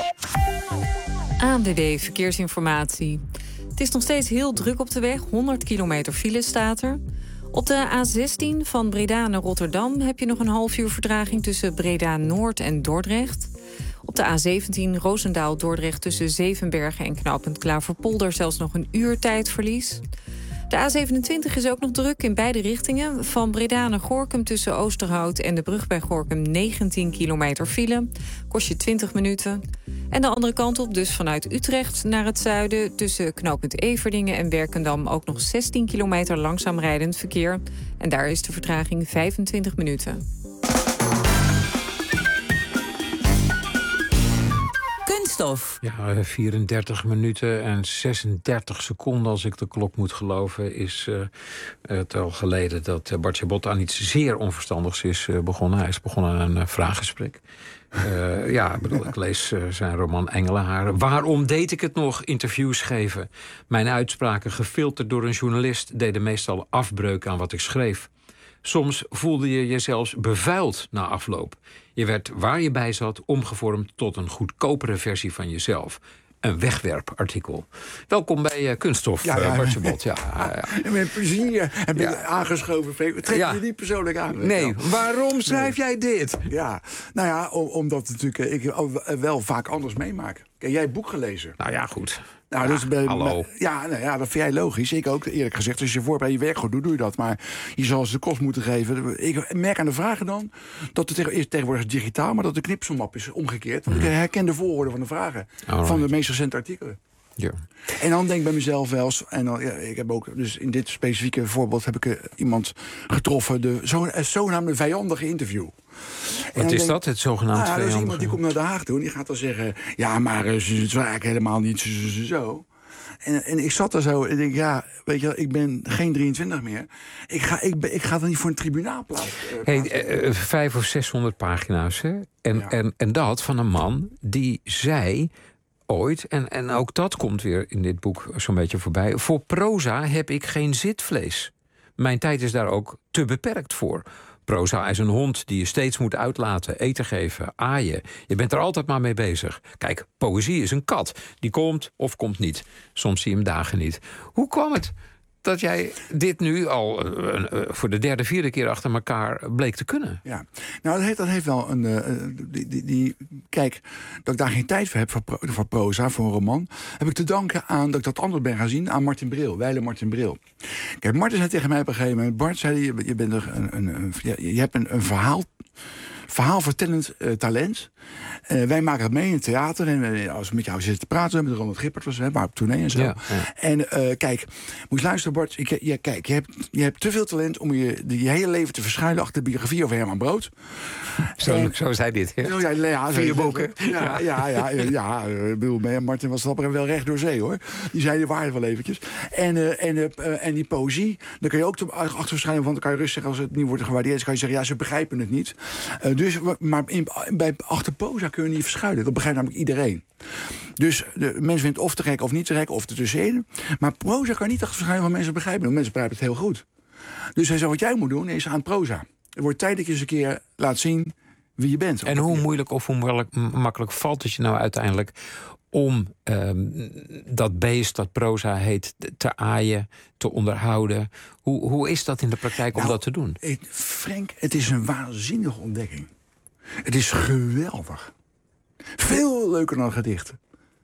A N W B Verkeersinformatie. Het is nog steeds heel druk op de weg. honderd kilometer file staat er. Op de A zestien van Breda naar Rotterdam heb je nog een half uur vertraging tussen Breda-Noord en Dordrecht. Op de A zeventien Roosendaal-Dordrecht tussen Zevenbergen en knooppunt Klaverpolder zelfs nog een uur tijdverlies. De A zevenentwintig is ook nog druk in beide richtingen. Van Breda naar Gorinchem tussen Oosterhout en de brug bij Gorinchem negentien kilometer file. Kost je twintig minuten. En de andere kant op, dus vanuit Utrecht naar het zuiden... tussen knooppunt Everdingen en Werkendam ook nog zestien kilometer langzaam rijdend verkeer. En daar is de vertraging vijfentwintig minuten. Kunststof. Ja, vierendertig minuten en zesendertig seconden, als ik de klok moet geloven... is uh, het al geleden dat Bart Chabot aan iets zeer onverstandigs is uh, begonnen. Hij is begonnen aan een uh, vraaggesprek. Uh, ja, ik bedoel, ik lees uh, zijn roman Engelenharen. Waarom deed ik het nog? Interviews geven. Mijn uitspraken, gefilterd door een journalist... deden meestal afbreuk aan wat ik schreef. Soms voelde je je zelfs bevuild na afloop. Je werd waar je bij zat omgevormd tot een goedkopere versie van jezelf. Een wegwerpartikel. Welkom bij uh, Kunststof, ja, ja, uh, Bart Chabot. Ja, ja, ja. Met plezier heb je ja. aangeschoven. Trek ja. je niet persoonlijk aan. Nee, waarom schrijf nee. jij dit? Ja, nou ja, om, omdat natuurlijk, ik wel vaak anders meemaak. Heb jij het boek gelezen? Nou ja, goed. Nou, ja, dus bij, hallo. Ja, nou ja, dat vind jij logisch. Ik ook, eerlijk gezegd. Als je voorbereid je werk goed doet, doe je dat. Maar je zal ze de kost moeten geven. Ik merk aan de vragen dan dat het is tegenwoordig digitaal... maar dat de knipselmap is omgekeerd. Want mm. ik herken de volgorde van de vragen. Alright. Van de meest recente artikelen. Ja. En dan denk ik bij mezelf wel eens... en dan, ja, ik heb ook, dus in dit specifieke voorbeeld heb ik uh, iemand getroffen... de zo, uh, zogenaamde vijandige interview. Wat is denk, dat, het zogenaamd nou, vijandige? Dat is iemand die komt naar Den Haag toe en die gaat dan zeggen... ja, maar uh, ze is eigenlijk helemaal niet zo... zo, zo. En, en ik zat daar zo en ik denk, ja, weet je, ik ben geen drieëntwintig meer. Ik ga, ik, ik ga dan niet voor een tribunaal plaatsen. Uh, hey, uh, vijf of zeshonderd pagina's, hè? En, ja. en, en dat van een man die zei... ooit, en, en ook dat komt weer in dit boek zo'n beetje voorbij... voor proza heb ik geen zitvlees. Mijn tijd is daar ook te beperkt voor. Proza is een hond die je steeds moet uitlaten, eten geven, aaien. Je bent er altijd maar mee bezig. Kijk, poëzie is een kat. Die komt of komt niet. Soms zie je hem dagen niet. Hoe kwam het dat jij dit nu al uh, uh, voor de derde, vierde keer achter elkaar bleek te kunnen? Ja, nou, dat heeft, dat heeft wel een... Uh, die, die, die, kijk, dat ik daar geen tijd voor heb voor, pro, voor proza, voor een roman... heb ik te danken aan dat ik dat anders ben gaan zien aan Martin Bril, Weile Martin Bril. Kijk, Martin zei tegen mij op een gegeven moment... Bart, zei hij, je, bent een, een, een, je hebt een, een verhaal... verhaalvertellend uh, talent. Uh, wij maken het mee in het theater. En uh, als we met jou zitten te praten, met Ronald Gippert was het, maar op tournee en zo. Ja, ja. En uh, kijk, moet je luisteren, Bart. Ik, ja, kijk, je hebt, je hebt te veel talent om je, je hele leven te verschuilen achter de biografie over Herman Brood. Zo, en, zo zei dit. Hè? Ja, ja, Vier boeken. Ja, ja, ja, ja, ja, ik bedoel, Martin was dapper en wel recht door zee, hoor. Die zei de waarde wel eventjes. En, uh, en, uh, en die poëzie, daar kun je ook achter verschijnen, want dan kan je rustig zeggen, als het niet wordt gewaardeerd, dan kan je zeggen, ja, ze begrijpen het niet. Uh, dus, maar in, bij, achter proza kun je niet verschuilen. Dat begrijpt namelijk iedereen. Dus de mensen vinden het of te gek of niet te gek, of ertussenin. Maar proza kan niet achter verschuilen van mensen begrijpen. Want mensen begrijpen het heel goed. Dus hij zei, wat jij moet doen, is aan proza. Het wordt tijd dat je eens een keer laat zien wie je bent. En hoe moeilijk of hoe makkelijk valt het je nou uiteindelijk om um, dat beest, dat proza heet, te aaien, te onderhouden? Hoe, hoe is dat in de praktijk om nou, dat te doen? Het, Frank, het is een waanzinnige ontdekking. Het is geweldig. Veel leuker dan gedichten.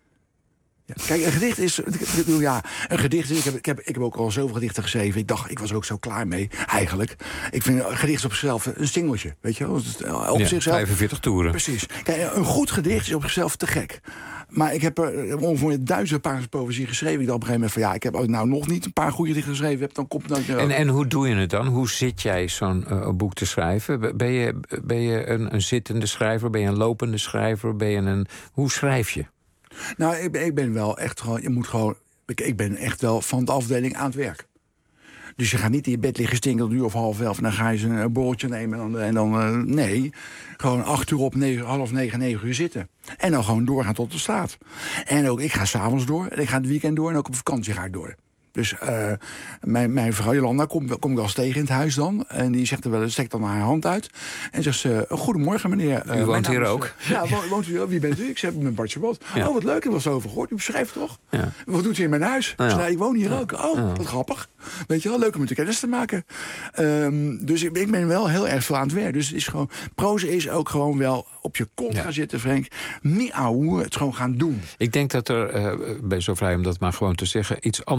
Ja, kijk, een gedicht is... Ja, een gedicht is... Ik heb, ik, heb, ik heb ook al zoveel gedichten geschreven. Ik dacht, ik was er ook zo klaar mee, eigenlijk. Ik vind een gedicht op zichzelf een singeltje, weet je wel? Op ja, zichzelf, vijfenveertig toeren. Precies. Kijk, een goed gedicht is op zichzelf te gek. Maar ik heb er ongeveer duizend pagina's poëzie geschreven. Ik dacht op een gegeven moment van, ja, ik heb nou nog niet een paar goede gedichten geschreven. Heb, dan komt dat, uh... en, en hoe doe je het dan? Hoe zit jij zo'n uh, boek te schrijven? Ben je, ben je een, een zittende schrijver? Ben je een lopende schrijver? Ben je een... Hoe schrijf je? Nou, ik ben, ik ben wel echt gewoon... Je moet gewoon... Ik, ik ben echt wel van de afdeling aan het werk. Dus je gaat niet in je bed liggen stinken tot een uur of half elf... en dan ga je een borreltje nemen en dan... En dan uh, nee, gewoon acht uur op, negen, half negen, negen uur zitten. En dan gewoon doorgaan tot de slaap. En ook, ik ga s'avonds door, en ik ga het weekend door... en ook op vakantie ga ik door. Dus uh, mijn, mijn vrouw Jolanda kom, kom ik wel eens tegen in het huis dan. En die zegt er wel, steekt dan haar hand uit. En zegt ze, goedemorgen meneer. Uh, u woont hier ook? Is, ja, woont u, wie bent u? Ik zeg, ik ben Bart Chabot. Ja. Oh, wat leuk, ik was over gehoord. U beschrijft toch? Ja. Wat doet u in mijn huis? Ja. Zei, ik woon hier ja. ook. Oh, ja. wat grappig. Weet je wel, leuk om met u kennis te maken. Um, dus ik, ik ben wel heel erg veel aan het werk. Dus het is gewoon, proza is ook gewoon wel op je kont ja. gaan zitten, Frank. Niet ouwe, het gewoon gaan doen. Ik denk dat er, uh, ben zo vrij om dat maar gewoon te zeggen, iets anders nog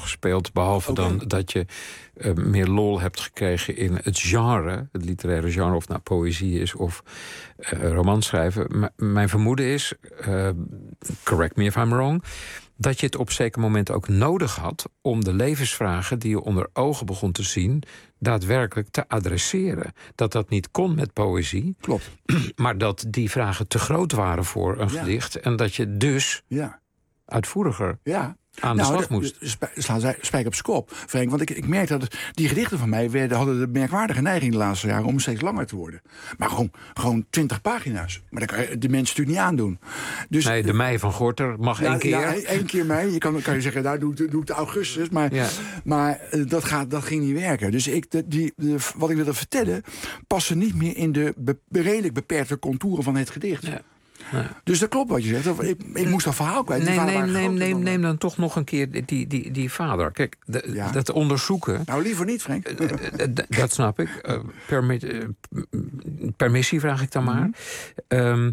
gespeeld. Behalve okay. dan dat je uh, meer lol hebt gekregen in het genre. Het literaire genre, of het nou poëzie is of uh, romanschrijven. M- mijn vermoeden is, uh, correct me if I'm wrong, dat je het op een zeker moment ook nodig had om de levensvragen die je onder ogen begon te zien daadwerkelijk te adresseren. Dat dat niet kon met poëzie. Klopt. Maar dat die vragen te groot waren voor een ja. gedicht. En dat je dus ja. uitvoeriger ja. aan de nou, slag de, moest. Slaan zij spijker op zijn kop, Frank. Want ik, ik merk dat het, die gedichten van mij werden, hadden de merkwaardige neiging de laatste jaren om steeds langer te worden. Maar gewoon, gewoon twintig pagina's. Maar dat kan je de mensen natuurlijk niet aandoen. Dus, nee, de mei van Gorter mag ja, één keer. Ja, één keer mei. Je kan, kan je zeggen, daar doe, doe ik de augustus. Maar, ja. maar dat, gaat, dat ging niet werken. Dus ik, de, die, de, wat ik wilde vertellen paste niet meer in de be, redelijk beperkte contouren van het gedicht. Ja. Ja. Dus dat klopt wat je zegt. Ik, ik moest dat verhaal kwijt. Nee, neem, neem, neem, neem dan toch nog een keer die, die, die vader. Kijk, de, ja. dat onderzoeken. Nou, liever niet, Frank. Dat snap ik. Uh, permi- uh, permissie vraag ik dan maar. Mm-hmm. Um,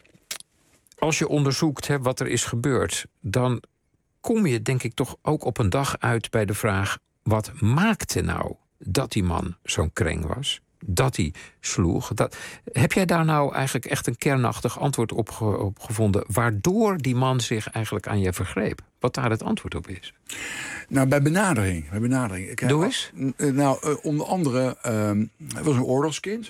als je onderzoekt hè, wat er is gebeurd, dan kom je denk ik toch ook op een dag uit bij de vraag: wat maakte nou dat die man zo'n kreng was? Dat hij sloeg. Dat, heb jij daar nou eigenlijk echt een kernachtig antwoord op, ge, op gevonden, waardoor die man zich eigenlijk aan je vergreep? Wat daar het antwoord op is? Nou, bij benadering. Bij benadering. Ik, Doe eens. Nou, uh, onder andere, uh, hij was een oorlogskind.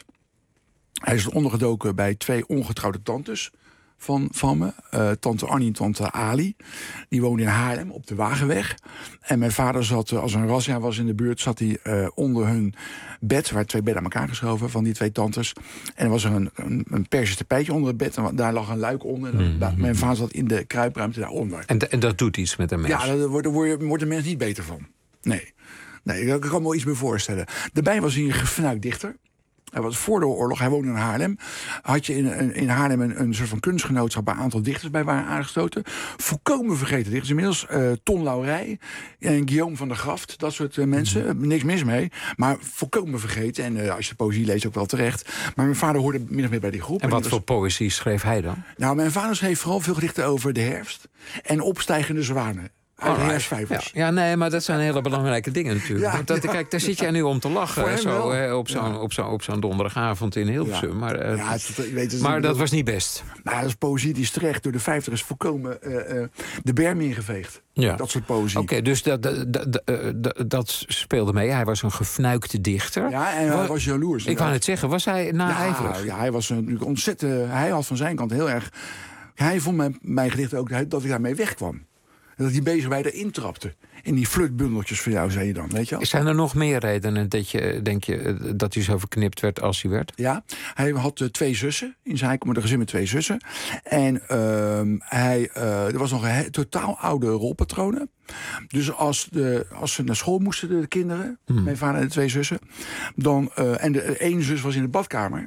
Hij is ondergedoken bij twee ongetrouwde tantes van, van me. Uh, tante Annie en tante Ali. Die woonden in Haarlem op de Wagenweg. En mijn vader zat, uh, als er een razzia was in de buurt, zat hij uh, onder hun bed. Er waren twee bedden aan elkaar geschoven van die twee tantes. En er was er een, een, een persisch tapijtje onder het bed. En daar lag een luik onder. En mm-hmm. daar, mijn vader zat in de kruipruimte daaronder. En, en dat doet iets met een mens? Ja, daar wordt, daar wordt, wordt een mens niet beter van. Nee. Nee, ik kan me wel iets meer voorstellen. Daarbij was hij een gefnuikt dichter. Hij was voor de oorlog, hij woonde in Haarlem. Had je in, in Haarlem een, een soort van kunstgenootschap waar een aantal dichters bij waren aangestoten. Volkomen vergeten dichters. Inmiddels uh, Ton Laurey en Guillaume van der Graft. Dat soort uh, mensen. Mm-hmm. Niks mis mee. Maar volkomen vergeten. En uh, als je poëzie leest ook wel terecht. Maar mijn vader hoorde min of meer bij die groep. En wat en voor was... poëzie schreef hij dan? Nou, mijn vader schreef vooral veel gedichten over de herfst. En opstijgende zwanen. Ja, ja, nee, maar dat zijn hele belangrijke dingen natuurlijk. Ja, dat, ja. Kijk, daar zit jij nu om te lachen. Hè, zo, hè, op, zo'n, ja. op, zo'n, op zo'n donderdagavond in Hilversum. Ja. Maar, uh, ja, het, weet, het maar dat was niet best. Nou, dat is poëzie die is terecht door de vijftigers volkomen uh, uh, de berm ingeveegd. Ja. Dat soort poëzie. Oké, okay, dus dat, dat, dat, dat, dat speelde mee. Hij was een gefnuikte dichter. Ja, en hij was, was jaloers. Ik wou net zeggen, was hij naijverig? Ja, ja, hij was natuurlijk ontzettend. Hij had van zijn kant heel erg. Hij vond mijn, mijn gedichten ook dat ik daarmee wegkwam. Dat hij bezig bij de intrapte. In die flutbundeltjes van jou, zei je dan, weet je wel? Zijn er nog meer redenen dat je, denk je, dat hij zo verknipt werd als hij werd? Ja, hij had uh, twee zussen. In zijn komt een gezin met twee zussen. En uh, hij, uh, er was nog een he- totaal oude rolpatronen. Dus als, de, als ze naar school moesten, de kinderen, hmm. mijn vader en de twee zussen, dan, uh, en de ene zus was in de badkamer.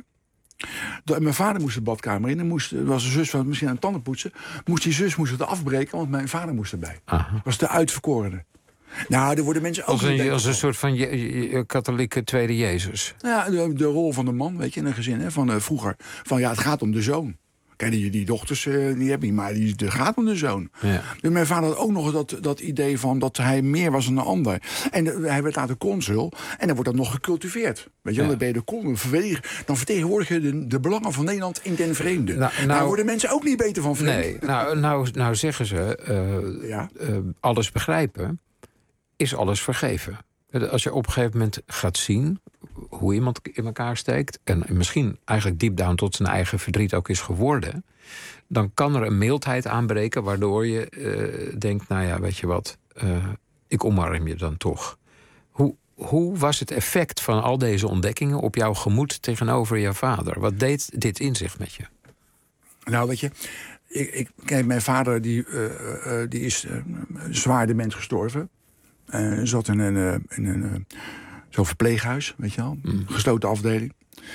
Mijn vader moest de badkamer in. Er moest, was een zus van misschien aan het tanden poetsen. Moest die zus moest het afbreken, want mijn vader moest erbij. Aha. Was de uitverkorene. Nou, er worden mensen ook... Als een, als een soort van je, je, katholieke tweede Jezus. Ja, de, de rol van de man, weet je, in een gezin, hè, van uh, vroeger. Van ja, het gaat om de zoon. Kijk, die, die dochters uh, die heb je, maar die, het gaat om de zoon. Ja. Dus mijn vader had ook nog dat, dat idee van dat hij meer was dan een ander. En uh, hij werd later consul en dan wordt dat nog gecultiveerd. Weet je, ja. Dan ben je de consul, dan vertegenwoordig je de, de belangen van Nederland in den vreemde. Nou, nou, Daar worden mensen ook niet beter van vreemd. Nee, nou, nou, nou zeggen ze, uh, ja? uh, alles begrijpen is alles vergeven. Als je op een gegeven moment gaat zien hoe iemand in elkaar steekt, en misschien eigenlijk deep down tot zijn eigen verdriet ook is geworden, dan kan er een mildheid aanbreken waardoor je uh, denkt, nou ja, weet je wat, uh, ik omarm je dan toch. Hoe, hoe was het effect van al deze ontdekkingen op jouw gemoed tegenover jouw vader? Wat deed dit in zich met je? Nou, weet je, ik, ik, kijk, mijn vader die, uh, uh, die is uh, zwaar dement gestorven. Uh, zat in een, uh, in een uh, zo'n verpleeghuis, weet je wel, mm. gesloten afdeling.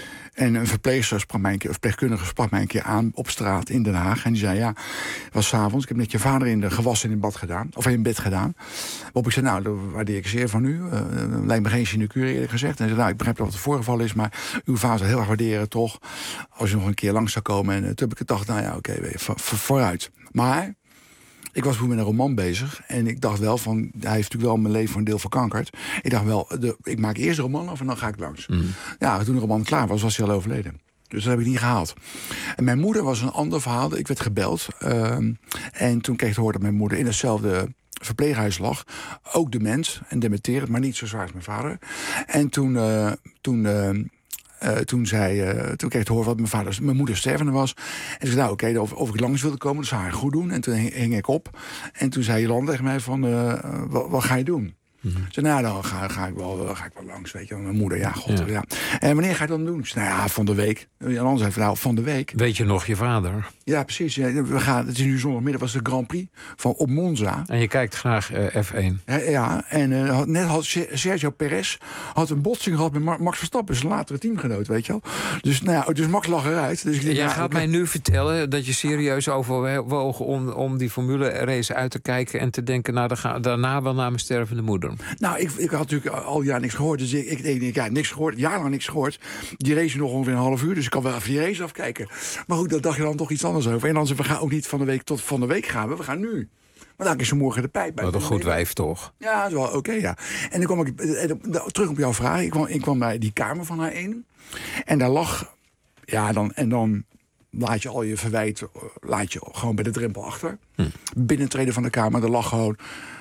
En een verpleegster sprak mij een keer, of verpleegkundige sprak mij een keer aan op straat in Den Haag. En die zei, ja, het was 's avonds, ik heb net je vader in de gewassen in bad gedaan, of in bed gedaan. Waarop ik zei, nou, dat waardeer ik zeer van u. Uh, lijkt me geen sinecure, eerlijk gezegd. En hij zei, nou, ik begrijp dat het voorgevallen is, maar uw vader zou heel erg waarderen, toch, als u nog een keer langs zou komen. En uh, toen heb ik gedacht, nou ja, oké, okay, voor, voor, vooruit. Maar ik was toen met een roman bezig. En ik dacht wel van, hij heeft natuurlijk wel mijn leven voor een deel verkankerd. Ik dacht wel, de, ik maak eerst de roman af en dan ga ik langs. Mm. Ja, toen de roman klaar was, was hij al overleden. Dus dat heb ik niet gehaald. En mijn moeder was een ander verhaal. Ik werd gebeld. Uh, en toen kreeg ik te horen dat mijn moeder in hetzelfde verpleeghuis lag. Ook dement en dementerend, maar niet zo zwaar als mijn vader. En toen... Uh, toen uh, Uh, toen, zei, uh, toen kreeg ik te horen wat mijn, vader, mijn moeder stervende was. En ik zei, nou oké, okay, of, of ik langs wilde komen, dat zou haar goed doen. En toen hing, hing ik op. En toen zei Jolanda tegen mij van, uh, wat, wat ga je doen? Mm-hmm. Ik zei, nou, dan ga, ga, ik wel, ga ik wel langs, weet je. Mijn moeder, ja, god, ja. ja. En wanneer ga je dat doen? Ik zei, nou ja, van de week. En Jolanda zei van, nou, van de week. Weet je nog je vader? Ja, precies. Ja, we gaan, het is nu zondagmiddag, was de Grand Prix van op Monza. En je kijkt graag uh, F één. Ja, ja en uh, net had Sergio Perez had een botsing gehad met Max Verstappen, zijn latere teamgenoot, weet je wel. Dus, nou ja, dus Max lag eruit. Dus ik denk, Jij nou, gaat ik... mij nu vertellen dat je serieus overwogen om, om die formule race uit te kijken en te denken, nou, ga, daarna wel naar mijn stervende moeder. Nou, ik, ik had natuurlijk al jaar niks gehoord. Dus ik, ik denk, ja, niks gehoord, jarenlang niks gehoord. Die race nog ongeveer een half uur, dus ik kan wel even die race afkijken. Maar goed, daar dacht je dan toch iets anders over. En dan zei we gaan ook niet van de week tot van de week gaan we, we gaan nu. Maar dan is ze morgen de pijp bij. Wat een goed wijf, toch? Ja, dat is wel oké, okay, ja. En dan kwam ik, terug op jouw vraag, ik kwam, ik kwam bij die kamer van haar in. En daar lag, ja, dan, en dan laat je al je verwijt, laat je gewoon bij de drempel achter. Hm. Binnentreden van de kamer, daar lag gewoon,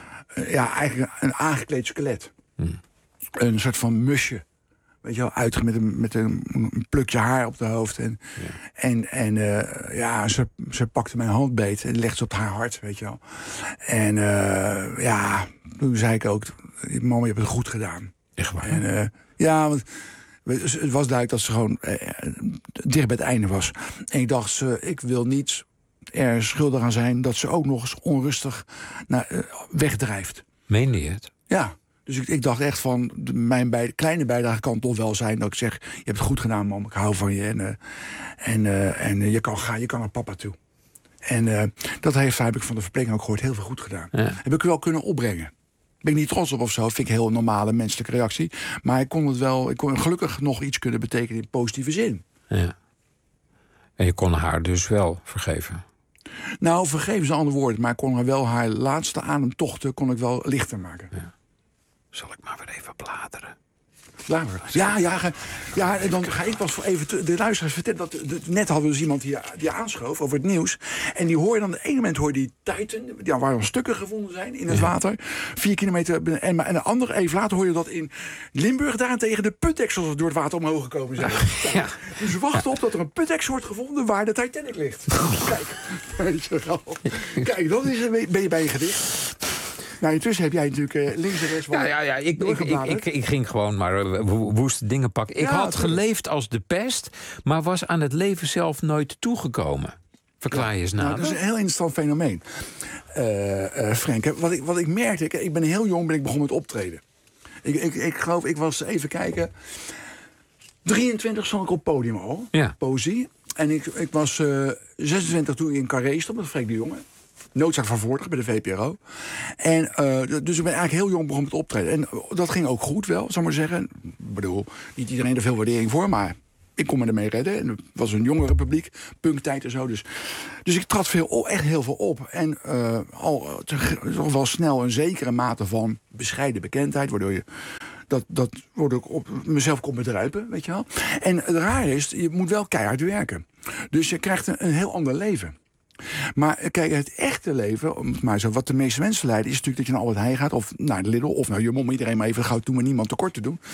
ja, eigenlijk een aangekleed skelet. Hm. Een soort van musje. Weet je wel, uit met een, met een, een plukje haar op de hoofd. En, ja. en, en uh, ja, ze, ze pakte mijn hand beet en legde ze op haar hart, weet je wel. En uh, ja, toen zei ik ook, mama, je hebt het goed gedaan. Echt waar? En, uh, ja, want het was duidelijk dat ze gewoon uh, dicht bij het einde was. En ik dacht, ze, ik wil niet er schuldig aan zijn dat ze ook nog eens onrustig naar, uh, wegdrijft. Meende je het? Ja. Dus ik, ik dacht echt van, de, mijn bij, kleine bijdrage kan toch wel zijn dat ik zeg, je hebt het goed gedaan, mam, ik hou van je. En, uh, en, uh, en uh, je kan gaan, je kan naar papa toe. En uh, dat heeft, heb ik van de verpleging ook gehoord, heel veel goed gedaan. Ja. Heb ik wel kunnen opbrengen. Ben ik niet trots op of zo, vind ik een heel normale menselijke reactie. Maar ik kon het wel, ik kon gelukkig nog iets kunnen betekenen in positieve zin. Ja. En je kon haar dus wel vergeven? Nou, vergeven is een ander woord, maar ik kon haar wel haar laatste ademtochten kon ik wel lichter maken. Ja. Zal ik maar weer even bladeren? Bladeren? Ja, ja, ga, ja, dan ga ik pas voor even te, de luisteraars vertellen. Dat, de, net hadden we dus iemand die, die aanschoof over het nieuws. En die hoor je dan, op het ene moment hoor je die Titan, ja, waar dan stukken gevonden zijn in het ja. water. Vier kilometer. En, en de andere, even later hoor je dat in Limburg daarentegen de putdeksels door het water omhoog gekomen zijn. Ja. Dus wacht op dat er een putdeksel wordt gevonden waar de Titanic ligt. Kijk, kijk, dat is, ben je bij je gedicht. Nou, intussen heb jij natuurlijk uh, links en rechts... Ja, ja, ja. Ik, ik, ik, ik, ik ging gewoon maar uh, woeste dingen pakken. Ik ja, had geleefd als de pest, maar was aan het leven zelf nooit toegekomen. Verklaar je eens nader. Nou, dat is een heel interessant fenomeen, uh, uh, Frank. Wat ik, wat ik merkte, ik, ik ben heel jong ben ik begonnen met optreden. Ik, ik, ik geloof, ik was, even kijken... drieëntwintig stond ik op het podium al, ja. Poëzie. En ik, ik was uh, zesentwintig toen ik in Carré stond, met Freek de Jonge. Noodzaak van Voortdag bij de V P R O. En, uh, dus ik ben eigenlijk heel jong begonnen met optreden. En dat ging ook goed wel, zou ik maar zeggen. Ik bedoel, niet iedereen er veel waardering voor, maar ik kon me ermee redden. En het was een jongere publiek, punktijd en zo. Dus, dus ik trad veel op, echt heel veel op. En uh, al toch wel snel een zekere mate van bescheiden bekendheid, waardoor je dat, dat waardoor ik op mezelf kon bedruipen, weet je wel. En het rare is, je moet wel keihard werken. Dus je krijgt een, een heel ander leven. Maar kijk, het echte leven, maar zo, wat de meeste mensen leiden, is natuurlijk dat je naar Albert Heijn gaat, of naar de Lidl, of naar Jumbo, om iedereen maar even gauw toe, maar niemand tekort te doen.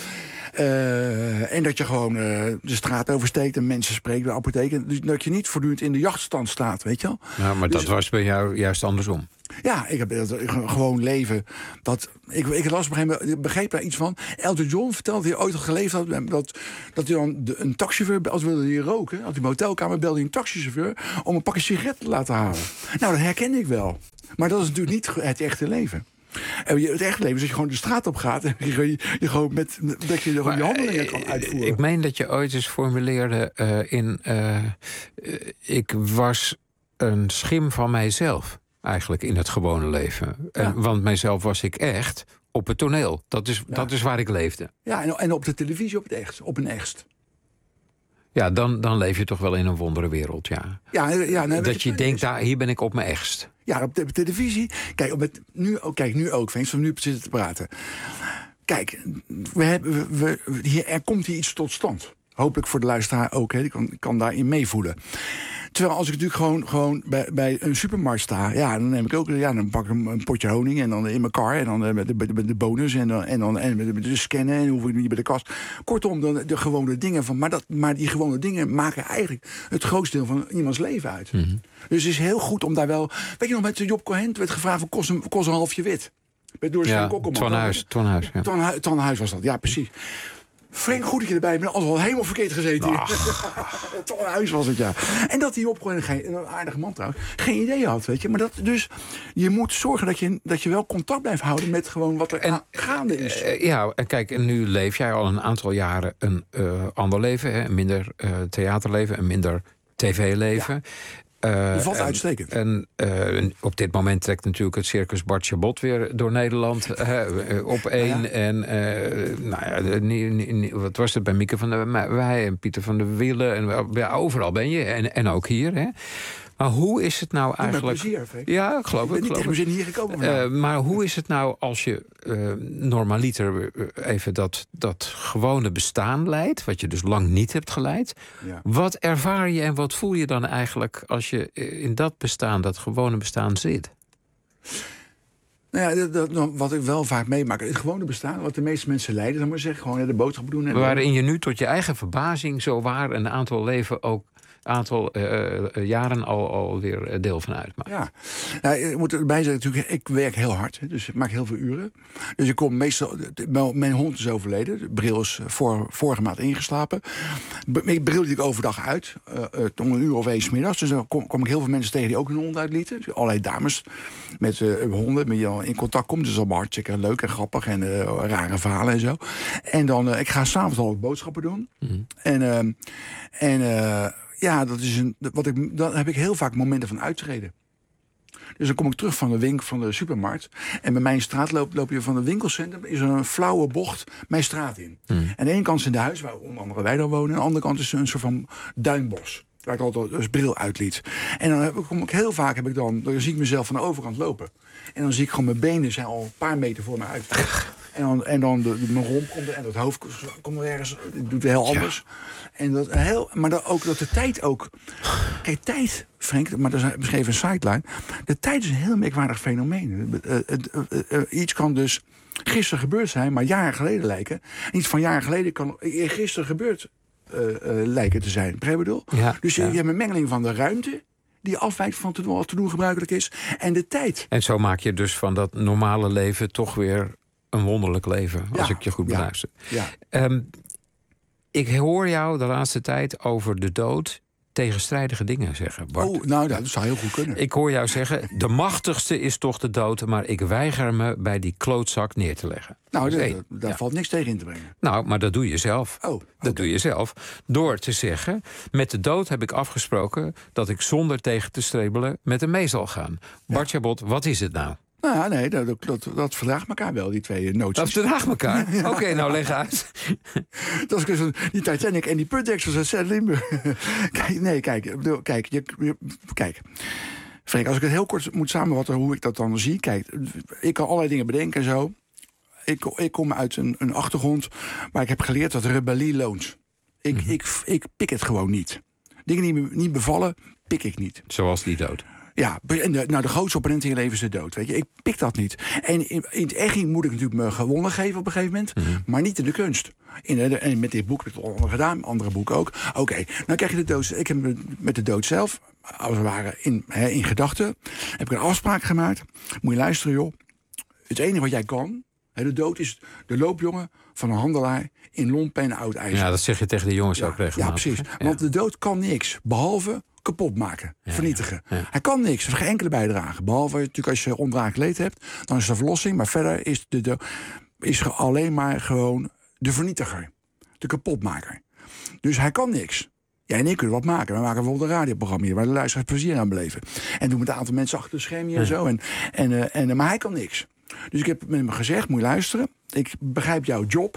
Uh, en dat je gewoon uh, de straat oversteekt en mensen spreekt bij de apotheek. Dus dat je niet voortdurend in de jachtstand staat, weet je wel. Nou, maar dus, dat was bij jou juist andersom. Ja, ik heb dat, gewoon leven. Dat, ik, ik las op een gegeven moment, begreep daar iets van. Elton John vertelde dat hij ooit had geleefd had, dat, dat hij dan de, een taxichauffeur, als wilde hij roken, had hij een hotelkamer, belde hij een taxichauffeur om een pakje sigaretten te laten halen. Nou, dat herkende ik wel. Maar dat is natuurlijk niet het echte leven. En het echte leven is dat je gewoon de straat op gaat en je, je gewoon met dat je gewoon je handelingen kan uitvoeren. Ik meen dat je ooit eens formuleerde uh, in uh, uh, ik was een schim van mijzelf. Eigenlijk in het gewone leven. Ja. En, want mijzelf was ik echt op het toneel. Dat is, ja. dat is waar ik leefde. Ja, en, en op de televisie op het echt. Op een echt. Ja, dan, dan leef je toch wel in een wondere wereld, ja. ja, ja nee, dat je, je denkt, daar, hier ben ik op mijn echtst. Ja, op de televisie. Kijk, op het, nu, ook, kijk, nu ook, Venks, van nu zitten te praten. Kijk, we hebben, we, we, hier, er komt hier iets tot stand. Hopelijk voor de luisteraar ook, hè. Die kan, kan daarin meevoelen. Terwijl als ik natuurlijk gewoon, gewoon bij, bij een supermarkt sta... ja, dan neem ik ook ja, dan pak ik een, een potje honing en dan in mijn kar... en dan met de, de, de bonus en dan, en dan en met de scannen... en hoef ik niet bij de kast. Kortom, dan de gewone dingen van... Maar, dat, maar die gewone dingen maken eigenlijk het grootste deel van iemands leven uit. Mm-hmm. Dus het is heel goed om daar wel... Weet je nog, met Job Cohen werd gevraagd van kost een, kost een halfje wit. Door ja, Ton Huis. Ton Huis, ja. Ton, Ton Huis was dat, ja, precies. Frank, goed dat je erbij bent. Altijd al helemaal verkeerd gezeten. Ton Huis was het, ja. En dat hij opgooide, geen, een aardige man trouwens, geen idee had, weet je. Maar dat, dus je moet zorgen dat je, dat je wel contact blijft houden met gewoon wat er en, gaande is. Uh, ja, en kijk, en nu leef jij al een aantal jaren een uh, ander leven. Hè, een minder uh, theaterleven, een minder tv-leven. Ja. Uh, dat valt uitstekend. En uh, op dit moment trekt natuurlijk het circus Bart Chabot weer door Nederland uh, op één. Ja. En uh, nou ja, nie, nie, wat was het bij Mieke van der Wij en Pieter van der Wielen. En ja, overal ben je. En, en ook hier, hè. Maar hoe is het nou eigenlijk... Met plezier, Freek. Ja, ik geloof ik. Ik ben niet tegen mijn zin hier gekomen. Uh, maar hoe is het nou als je uh, normaliter even dat, dat gewone bestaan leidt... wat je dus lang niet hebt geleid. Ja. Wat ervaar je en wat voel je dan eigenlijk... als je in dat bestaan, dat gewone bestaan zit? Nou ja, dat, dat, wat ik wel vaak meemaak, het gewone bestaan... wat de meeste mensen leiden, dan moet ik zeggen, gewoon de boodschappen doen. En waarin je nu tot je eigen verbazing zo waar een aantal leven ook... aantal uh, jaren al, al weer deel van uitmaakt. Ja, nou, ik moet erbij zeggen, natuurlijk, ik werk heel hard, dus ik maak heel veel uren. Dus ik kom meestal, mijn hond is overleden, de bril is voor, vorige maand ingeslapen. Mijn bril liet ik overdag uit, uh, om een uur of één 's middags. Dus dan kom, kom ik heel veel mensen tegen die ook hun hond uitlieten. Dus allerlei dames met uh, honden, met je al in contact komt. Dat is allemaal hartstikke leuk en grappig en uh, rare verhalen en zo. En dan, uh, ik ga s'avonds al boodschappen doen. Mm-hmm. En, uh, en uh, ja, dat is een, wat ik, dan heb ik heel vaak momenten van uittreden. Dus dan kom ik terug van de winkel, van de supermarkt. En bij mijn straat loop, loop je van de winkelcentrum... is er een flauwe bocht mijn straat in. Hmm. En aan de ene kant is in de huis, waar onder andere wij dan wonen... en aan de andere kant is een soort van duinbos. Waar ik altijd als bril uitliet. En dan heb ik, kom ik heel vaak, heb ik dan, dan zie ik mezelf van de overkant lopen. En dan zie ik gewoon mijn benen zijn al een paar meter voor me uit. En dan, en dan de, de, mijn romp komt er en het hoofd komt er ergens. Het doet het heel anders. Ja. En dat heel, maar dat ook dat de tijd ook... Kijk, tijd, Frank, maar dat is misschien even een sideline. De tijd is een heel merkwaardig fenomeen. Uh, uh, uh, uh, iets kan dus gisteren gebeurd zijn, maar jaren geleden lijken. En iets van jaren geleden kan gisteren gebeurd uh, uh, lijken te zijn. Begrijp je bedoel? Ja, dus je, ja. je hebt een mengeling van de ruimte... die afwijkt van wat te doen gebruikelijk is, en de tijd. En zo maak je dus van dat normale leven toch weer een wonderlijk leven, als ja, ik je goed beluister. Ja, ja. Um, ik hoor jou de laatste tijd over de dood tegenstrijdige dingen zeggen, Bart. Oh, nou, dat zou heel goed kunnen. Ik hoor jou zeggen, de machtigste is toch de dood... maar ik weiger me bij die klootzak neer te leggen. Nou, daar ja. valt niks tegen in te brengen. Nou, maar dat doe je zelf. Oh, okay. Dat doe je zelf. Door te zeggen, met de dood heb ik afgesproken... dat ik zonder tegen te strebelen met hem mee zal gaan. Ja. Bart Chabot, wat is het nou? Nou ja, nee, dat, dat, dat verdraagt elkaar wel, die twee noties. Dat verdraagt elkaar? Ja. Oké, okay, nou leg uit. Dat is dus die Titanic en die Putdeksels uit Zuid-Limburg. Kijk, nee, kijk, bedoel, kijk, je, je, kijk. Freek, als ik het heel kort moet samenvatten hoe ik dat dan zie. Kijk, ik kan allerlei dingen bedenken en zo. Ik, ik kom uit een, een achtergrond waar ik heb geleerd dat rebellie loont. Ik, mm-hmm. ik, ik pik het gewoon niet. Dingen die me niet bevallen, pik ik niet. Zoals die dood. Ja, en de, nou, de grootste opponent in je leven is de dood. Weet je, ik pik dat niet. En in, in het echt moet ik natuurlijk me gewonnen geven op een gegeven moment, mm-hmm. maar niet in de kunst. In de, en met dit boek heb ik het al gedaan, andere boeken ook. Oké, okay, nou krijg je de dood. Ik heb met de dood zelf, als we waren in, hè, in gedachten, heb ik een afspraak gemaakt. Moet je luisteren, joh. Het enige wat jij kan, hè, de dood is de loopjongen van een handelaar in lompen en oud ijzer. Ja, dat zeg je tegen de jongens ja, ook regelmatig. Ja, precies. Ja. Want de dood kan niks, behalve kapot maken, ja, vernietigen. Ja, ja. Hij kan niks, hij heeft geen enkele bijdrage. Behalve natuurlijk als je ondraaglijk leed hebt, dan is de verlossing. Maar verder is, de, de, is er alleen maar gewoon de vernietiger. De kapotmaker. Dus hij kan niks. Jij en ik kunnen wat maken. We maken bijvoorbeeld een radioprogramma hier, waar de luisteraars plezier aan beleven. En doen met een aantal mensen achter de scherm hier en zo. En, en, uh, en, maar hij kan niks. Dus ik heb met hem gezegd, moet je luisteren. Ik begrijp jouw job.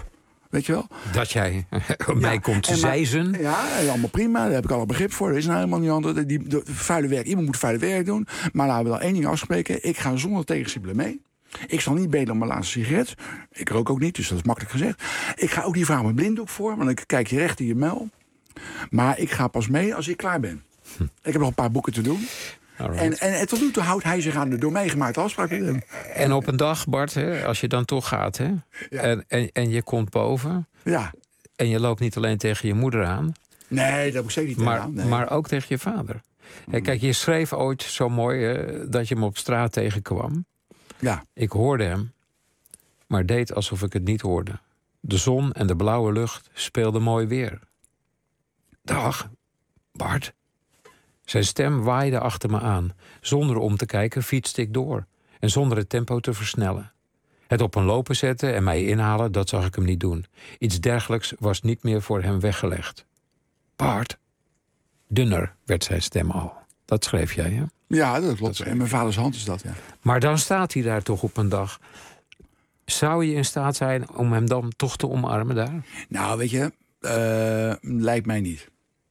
Weet je wel? Dat jij mij Ja, komt en maar- zeizen. Ja, allemaal prima. Daar heb ik alle begrip voor. Dat is nou helemaal niet anders. Die, de, de vuile werk, iemand moet vuile werk doen. Maar laten we dan één ding afspreken. Ik ga zonder tegenstippelen mee. Ik zal niet bedelen om mijn laatste sigaret. Ik rook ook niet, dus dat is makkelijk gezegd. Ik ga ook niet vragen mijn blinddoek voor, want ik kijk je recht in je mel. Maar ik ga pas mee als ik klaar ben. Hm. Ik heb nog een paar boeken te doen. En, en, en tot nu toe houdt hij zich aan de door mij gemaakte afspraken. En op een dag, Bart, hè, als je dan toch gaat... Hè, Ja. en, en, en je komt boven... Ja. En je loopt niet alleen tegen je moeder aan... Nee, dat moet ik zeker niet maar, aan. Nee. maar ook tegen je vader. Hè, kijk, je schreef ooit zo mooi hè, dat je hem op straat tegenkwam. Ja. Ik hoorde hem, maar deed alsof ik het niet hoorde. De zon en de blauwe lucht speelden mooi weer. Dag, Bart. Zijn stem waaide achter me aan. Zonder om te kijken fietste ik door. En zonder het tempo te versnellen. Het op een lopen zetten en mij inhalen, dat zag ik hem niet doen. Iets dergelijks was niet meer voor hem weggelegd. Bart. Dunner werd zijn stem al. Dat schreef jij, hè? Ja, dat klopt. En mijn vaders hand is dat, ja. Maar dan staat hij daar toch op een dag. Zou je in staat zijn om hem dan toch te omarmen daar? Nou, weet je, uh, lijkt mij niet.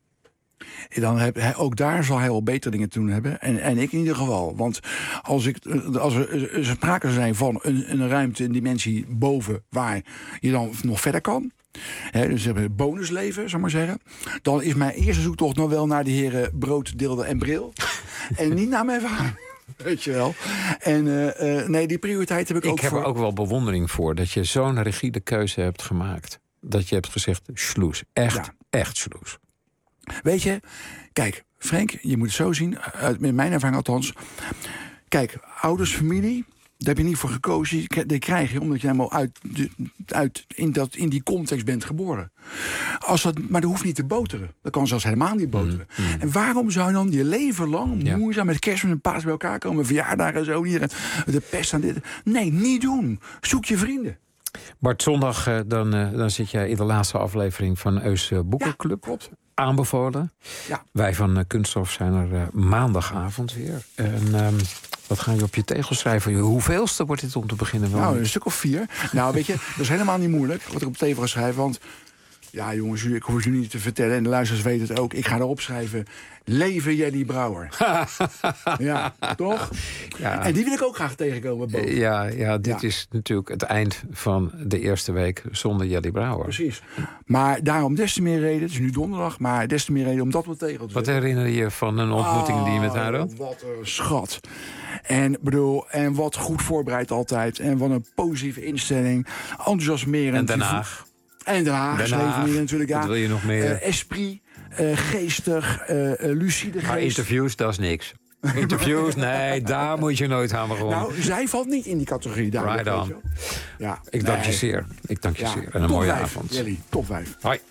En dan heb hij, ook daar zal hij wel betere dingen te doen hebben. En, en ik in ieder geval. Want als, ik, als er sprake zou zijn van een, een ruimte, een dimensie boven... waar je dan nog verder kan... He, dus we hebben bonusleven, zou ik maar zeggen. Dan is mijn eerste zoektocht nog wel naar de heren Brood, Dilde en Bril. En niet naar mijn vader. Weet je wel. En uh, uh, nee, die prioriteit heb ik, ik ook heb voor... er ook wel bewondering voor dat je zo'n rigide keuze hebt gemaakt. Dat je hebt gezegd, sloes. Echt, ja. echt sloes. Weet je, kijk, Frank, je moet het zo zien, uit met mijn ervaring althans. Kijk, ouders, familie, daar heb je niet voor gekozen. Die krijg je omdat je helemaal uit, uit in, dat, in die context bent geboren. Als dat, maar dat hoeft niet te boteren. Dat kan zelfs helemaal niet boteren. Mm, mm. En waarom zou je dan je leven lang ja. moeizaam met kerst en paas bij elkaar komen, verjaardagen en zo, hier, de pest aan dit? Nee, niet doen. Zoek je vrienden. Bart, zondag uh, dan, uh, dan zit jij in de laatste aflevering van Eus uh, Boekenclub. Ja, klopt. Aanbevolen. Ja. Wij van uh, Kunststof zijn er uh, maandagavond weer. En um, wat ga je op je tegel schrijven? Hoeveelste wordt dit om te beginnen? Nou, een stuk of vier. Nou, weet je, dat is helemaal niet moeilijk wat ik op de tegel ga schrijven. Want, ja jongens, ik hoef je niet te vertellen. En de luisteraars weten het ook. Ik ga erop schrijven, leven Jelly Brouwer. Ja, toch? Ja. En die wil ik ook graag tegenkomen boven. Ja, ja dit ja. is natuurlijk het eind van de eerste week zonder Jelly Brouwer. Precies. Maar daarom des te meer reden, het is nu donderdag, maar des te meer reden om dat wat tegen te Wat herinner je van een ontmoeting oh, die je met haar had? Wat een schat. En bedoel, en wat goed voorbereid altijd. En wat een positieve instelling. Enthousiasmerend. En Den Haag. En Den Haag, Scheveningen natuurlijk. Ja. Wat wil je nog meer? Uh, esprit, uh, geestig, uh, uh, lucide geest. Maar interviews, dat is niks. Interviews, nee, daar moet je nooit aan begonnen. Nou, zij valt niet in die categorie. Daar right on. Ja. Ik dank nee. je zeer. Ik dank je ja. zeer. En een top mooie vijf, avond. Jelly, top vijf. Hoi.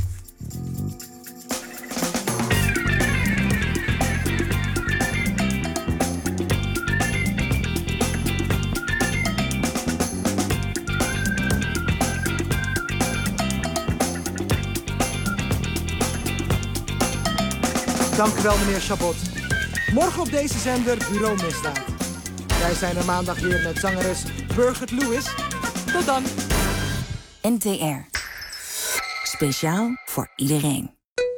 Dank u wel, meneer Chabot. Morgen op deze zender Bureau Misdaad. Wij zijn er maandag weer met zangeres Birgit Lewis. Tot dan. N T R. Speciaal voor iedereen.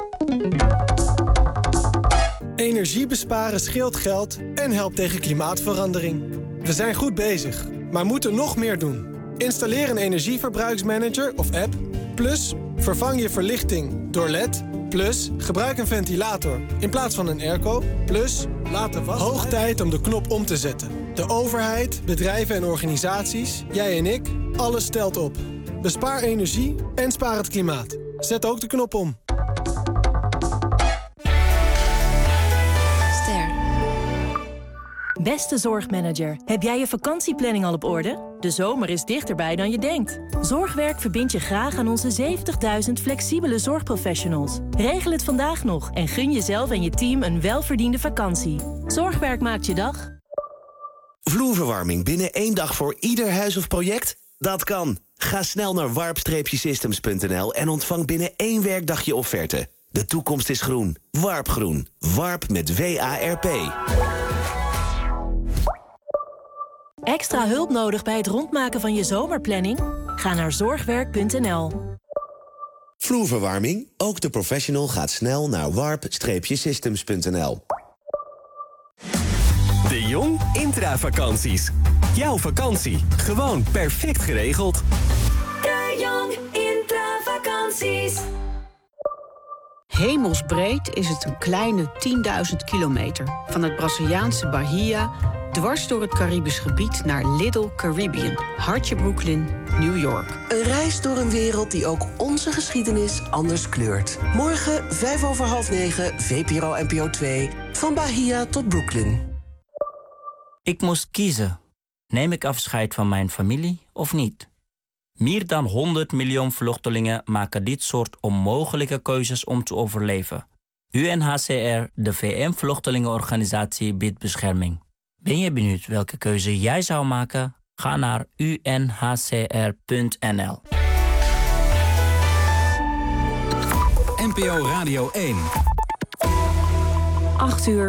Energie besparen scheelt geld en helpt tegen klimaatverandering. We zijn goed bezig, maar moeten nog meer doen. Installeer een energieverbruiksmanager of app. Plus, vervang je verlichting door L E D. Plus, gebruik een ventilator in plaats van een airco. Plus, laat de was... Hoog tijd om de knop om te zetten. De overheid, bedrijven en organisaties, jij en ik, alles stelt op. Bespaar energie en spaar het klimaat. Zet ook de knop om. Ster. Beste zorgmanager, heb jij je vakantieplanning al op orde? De zomer is dichterbij dan je denkt. Zorgwerk verbindt je graag aan onze zeventigduizend flexibele zorgprofessionals. Regel het vandaag nog en gun jezelf en je team een welverdiende vakantie. Zorgwerk maakt je dag. Vloerverwarming binnen één dag voor ieder huis of project? Dat kan. Ga snel naar warp systems punt n l en ontvang binnen één werkdag je offerte. De toekomst is groen. Warp Groen. Warp met W A R P. Extra hulp nodig bij het rondmaken van je zomerplanning? Ga naar zorgwerk punt n l. Vloerverwarming? Ook de professional gaat snel naar warp systems punt n l. De Jong intravakanties. Jouw vakantie, gewoon perfect geregeld. De Jong intravakanties. Hemelsbreed is het een kleine tienduizend kilometer. Van het Braziliaanse Bahia dwars door het Caribisch gebied naar Little Caribbean. Hartje Brooklyn, New York. Een reis door een wereld die ook onze geschiedenis anders kleurt. Morgen, vijf over half negen, V P R O N P O twee. Van Bahia tot Brooklyn. Ik moest kiezen. Neem ik afscheid van mijn familie of niet? Meer dan honderd miljoen vluchtelingen maken dit soort onmogelijke keuzes om te overleven. U N H C R, de V N-vluchtelingenorganisatie, biedt bescherming. Ben je benieuwd welke keuze jij zou maken? Ga naar u n h c r punt n l. N P O Radio één. acht uur.